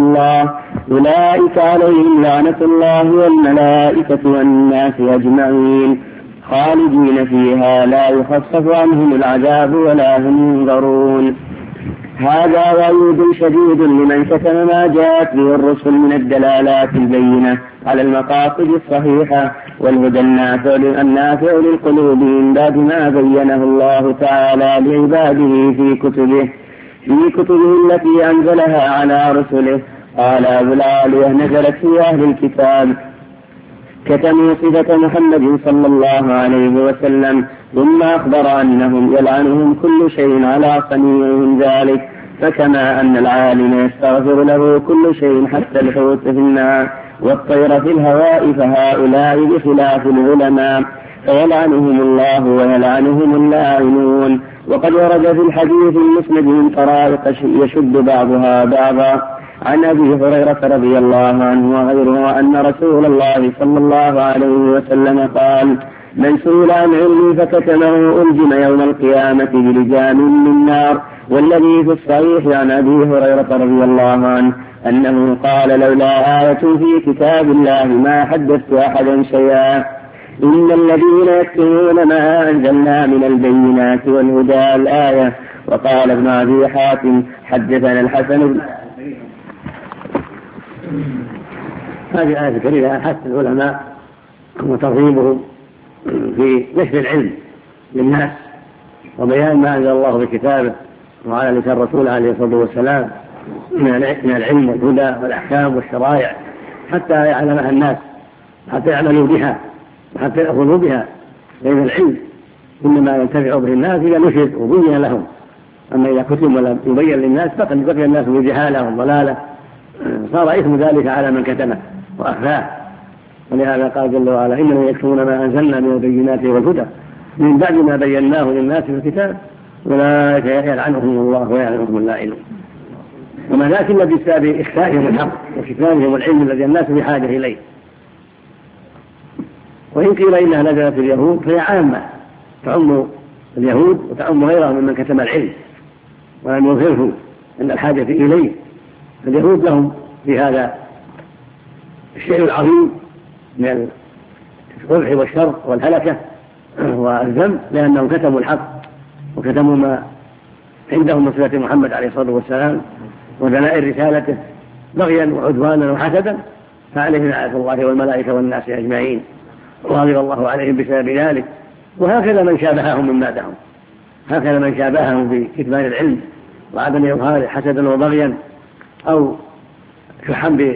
لعنة الله والملائكة والناس أجمعين خالدين فيها لا يخفف عنهم العذاب ولا هم ينظرون. هذا وعيد شديد لمن كتم ما جاءت به الرسل من الدلالات البينة على المقاصد الصحيحة والهدى النافع للقلوب من بعد ما بينه الله تعالى لعباده في كتبه التي أنزلها على رسله. قال أبو العالية نزلت في أهل الكتاب كتموا صفة محمد صلى الله عليه وسلم ثم أخبر أنهم يلعنهم كل شيء على صنيعهم ذلك. فكما أن العالم يستغفر له كل شيء حتى الحوت في الماء والطير في الهواء فهؤلاء بخلاف العلماء فيلعنهم الله ويلعنهم اللاعنون. وقد ورد في الحديث المسند من طرائق يشد بعضها بعضا عن أبي هريرة رضي الله عنه وغيره أن رسول الله صلى الله عليه وسلم قال من سئل عن علمي فكتمه ألجم يوم القيامة بلجام من نار. والذي في الصحيح عن أبي هريرة رضي الله عنه أنه قال لولا آية في كتاب الله ما حدثت أحدا شيئا. إن الذين يكتمون ما أنزلنا من البينات والهدى الآية. وقال ابن أبي حاتم حدثنا الحسن. هذه آية كريمة حث العلماء وترغيبهم في نشر العلم للناس وبيان ما أنزل الله في كتابه وعلى لسان الرسول عليه الصلاة والسلام من العلم والهدى والأحكام والشرائع حتى يعلمها الناس حتى يعملوا بها وحتى يأخذوا بها. لأن العلم إنما ينتفع به الناس إذا نشر وبين لهم. أما إذا كتب ولم يبين للناس فقد بقي الناس بجهالة والضلالة صار إثم ذلك على من كتمه وأخفاه. ولهذا قال جل وعلا إنهم يكتمون ما أنزلنا من البينات والهدى من بعد ما بيناه للناس في الكتاب أولئك يلعنهم الله ويلعنهم اللاعنون. وما ذاك إلا بسبب إخفائهم الحق وكتمانهم العلم الذي الناس بحاجة إليه. وإن قيل إنها نزلت في اليهود فهي عامة تعم اليهود وتعم غيرهم ممن كتم العلم ولم يظهره أن الحاجة إليه. اليهود لهم في هذا الشيء العظيم من القبح والشر والهلكة والذنب لأنهم كتموا الحق وكتموا ما عندهم من صفة محمد عليه الصلاة والسلام ودلائل رسالته بغيا وعدوانا وحسدا فعليهم لعنة الله والملائكة والناس أجمعين وغضب الله عليهم بسبب ذلك. وهكذا من شابههم من بعدهم هكذا من شابههم في كتمان العلم وعدم إظهاره حسدا وبغيا أو شحا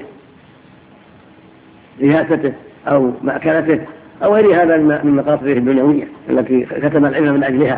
برياسته أو مأكلته أو غير هذا من مقاصده الدنيوية التي كتم العلم من أجلها،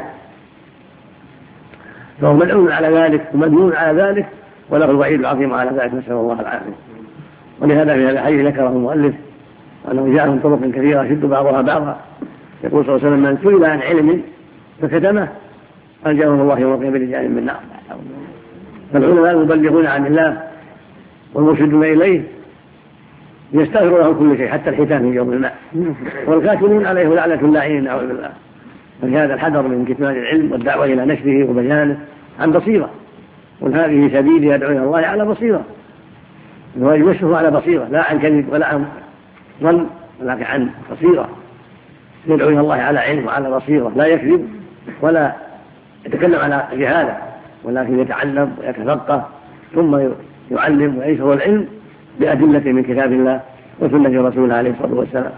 فهو ملعون على ذلك ومديون على ذلك وله الوعيد العظيم على ذلك، نسأل الله العافية. ولهذا في هذا الحديث ذكره المؤلف أنه جاءهم طرق كثيرة يشد بعضها بعضا، يقول صلى الله عليه وسلم من سئل عن علم فكتمه أنجاه الله يوم القيامة برجال من النار. فالعلماء المبلغون عن الله والمرشدون إليه يستغفر لهم كل شيء حتى الحيتان في يوم الماء، والكاتمون عليه لعنة اللاعنين نعوذ بالله. فلهذا الحذر من كتمان العلم والدعوة إلى نشره وبيانه عن بصيرة، وهذه سبيل يدعو إلى الله على بصيرة، ويشره على بصيرة لا عن كذب ولا عن ظن ولكن عن بصيرة، يدعو إلى الله على علم وعلى بصيرة، لا يكذب ولا يتكلم على جهالة، ولكن يتعلم ويتفقه ثم يعلم وينشر العلم بأدلة من كتاب الله وسنة رسوله عليه الصلاة والسلام.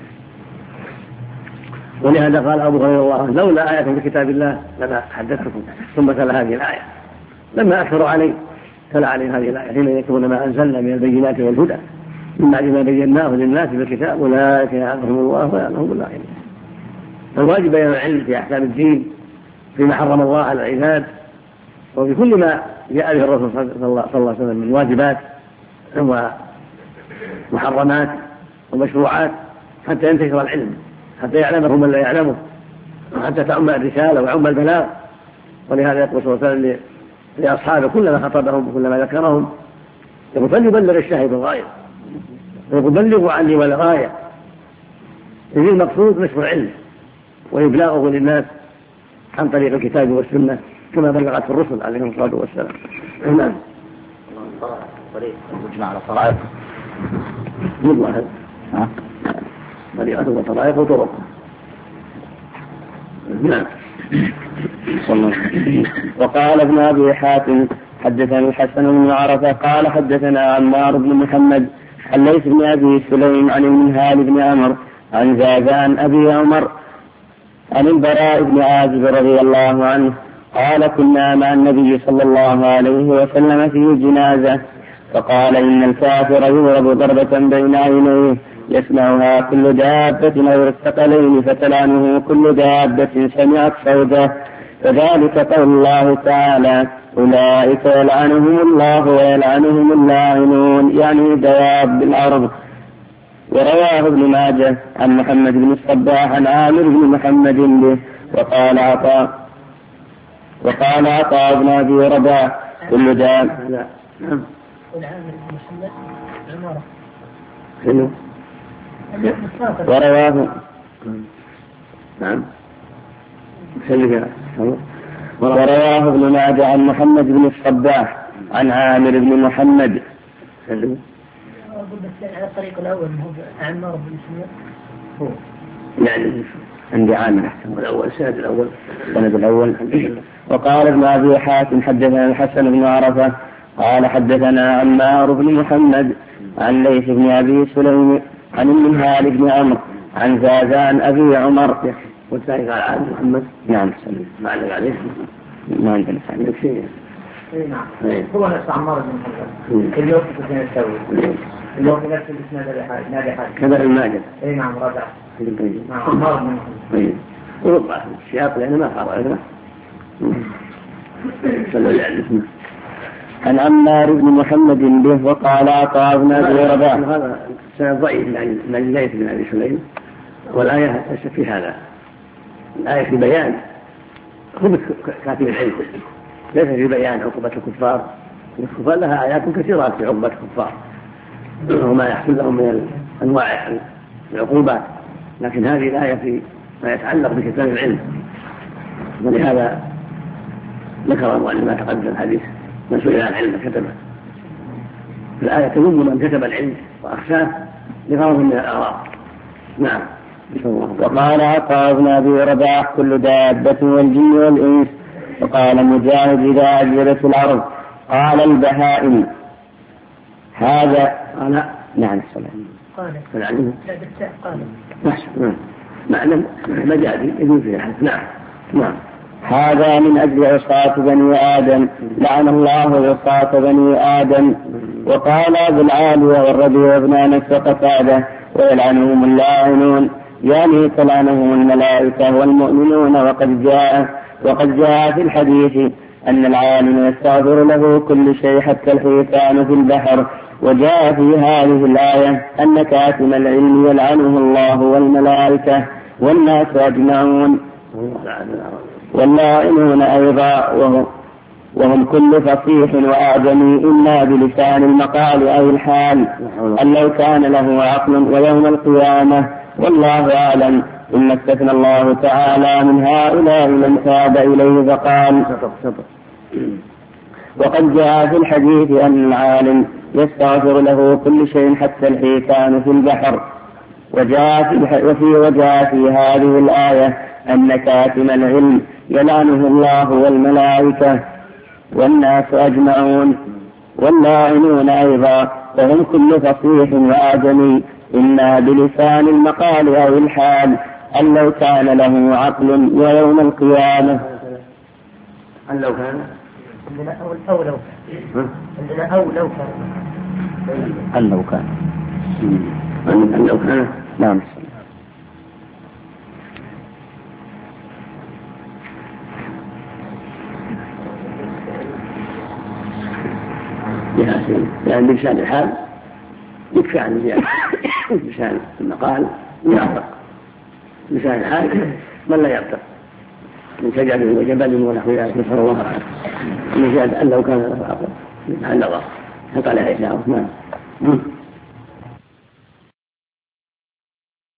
ولهذا قال أبو هريرة الله عنه لولا آية في كتاب الله لما حدثتكم، ثم تلا هذه الآية لما أكثروا عليه تلا عليه هذه الآية حين يكتبون ما أنزلنا من البينات والهدى من بعد ما بيناه للناس في الكتاب أولئك يعلمهم الله ويعلمهم الله. فالواجب بيان العلم في أحكام الدين فيما حرم الله على العباد وفي كل ما جاء به الرسول صلى الله عليه وسلم من واجبات ومحرمات ومشروعات حتى ينتشر العلم، حتى يعلمه من لا يعلمه، وحتى تعم الرسالة وعم البلاغ. ولهذا يقول صلى الله عليه وسلم لأصحابه كلما خطبهم وكلما ذكرهم يقول فليبلغ الشاهد الغائب، يقول بلغوا عني والغاية، إذ المقصود نشر العلم وإبلاغه للناس عن طريق الكتاب والسنة كما بلغت الرسل عليهم الصلاة والسلام. نعم. وجمع على طرائق يضاهد طريقة وطرائق وطرق. نعم. وقال ابن أبي حاتم حدثنا الحسن بن عرفة قال حدثنا عمار بن محمد عن ليث بن أبي سليم عن المنهال بن عمرو عن زاذان أبي عمر عن البراء بن عازب رضي الله عنه قال كنا مع النبي صلى الله عليه وسلم في جنازة فقال إن الكافر يضرب ضربة بين عينيه يسمعها كل دابة أو الثقلين فتلعنه كل دابة سمعت صوته، فذلك قول الله تعالى أولئك يلعنهم الله ويلعنهم اللاعنون، يعني دواب الأرض. ورواه ابن ماجه عن محمد بن الصباح عن عامر بن محمد به وقال عطاء بن أبي رباح كل داب. ورواه ابن ماجه عن محمد بن الصباح عن عامر بن محمد. على الطريق الأول هو عمار بن سمير هو يعني عندي عامر الأول سند الأول. وقال ابن أبي حاتم حدثنا الحسن بن عرفة قال حدثنا عمار بن محمد عن ليث بن أبي سليم عن المنهال بن عمرو عن زاذان أبي عمر. والثاني قال عن محمد. نعم. ما علق عليه ما عندنا شيء. نعم. هو نفس عمار بن محمد اليوم في سنة التوبة اليوم في نفس الإسناد نادي حاجة كذا الماجد. نعم رجع. نعم عمار بن محمد. وربع السياق لأنه ما قرأ عن عمار بن محمد به وقال عطاء بن أبي رباح. هذا سند ضعيف من ليث بن أبي سليم، والآية في هذا الآية في بيان خبث كاتب العلم، ليس في بيان عقوبة الكفار. الكفار لها آيات كثيرة في عقوبة الكفار وما يحصل لهم من أنواع العقوبات، لكن هذه الآية في ما يتعلق بكتاب العلم. ولهذا ذكر المؤلف ما تقدم الحديث من سئل عن علم كتبه. الآية تذم من كتب العلم وأخشاه لغرض من الأغراض. نعم. وقال عطاء بن أبي رباح كل دابة والجن والإنس. وقال مجاهد إذا أجلت الأرض. قال البهائم هذا قال نعم السلام قال معنى مجازي يجوز فيها. نعم. هذا من أجل عصاة بني آدم، لعن الله عصاة بني آدم. وقال أبو العالية والربيع بن أنس وقتادة ويلعنهم اللاعنون، يعني تلعنهم الملائكة والمؤمنون. وقد جاء في الحديث أن العالم يستغفر له كل شيء حتى الحيتان في البحر. وجاء في هذه الآية أن كاتم العلم يلعنه الله والملائكة والناس أجمعون، واللاعنون أيضا وهم كل فصيح وأعجمي إما بلسان المقال أو الحال، أن لو كان له عقل ويوم القيامة. والله أعلم. ثم استثنى الله تعالى من هؤلاء من تاب إليه فقال: وقد جاء في الحديث أن العالم يستغفر له كل شيء حتى الحيتان في البحر. وجاء في هذه الآية أن كاتم العلم يلعنه الله والملائكة والناس أجمعون، واللاعنون أيضا وهم كل فصيح وآدمي إما بلسان المقال أو الحال، أن لو كان له عقل ويوم القيامة. أن لو كان عندنا أو لو كان عندنا أو لو كان أن لو كان أن لو كان. نعم. يعني بلسان الحال يكفي عن زيادة. بلسان المقال يعتق، بلسان الحال من لا يعتق من شجر وجبل ونحو ذلك، نسأل الله العافية. من زيادة أن لو كان له عقل عن نظر فقال عيسى عثمان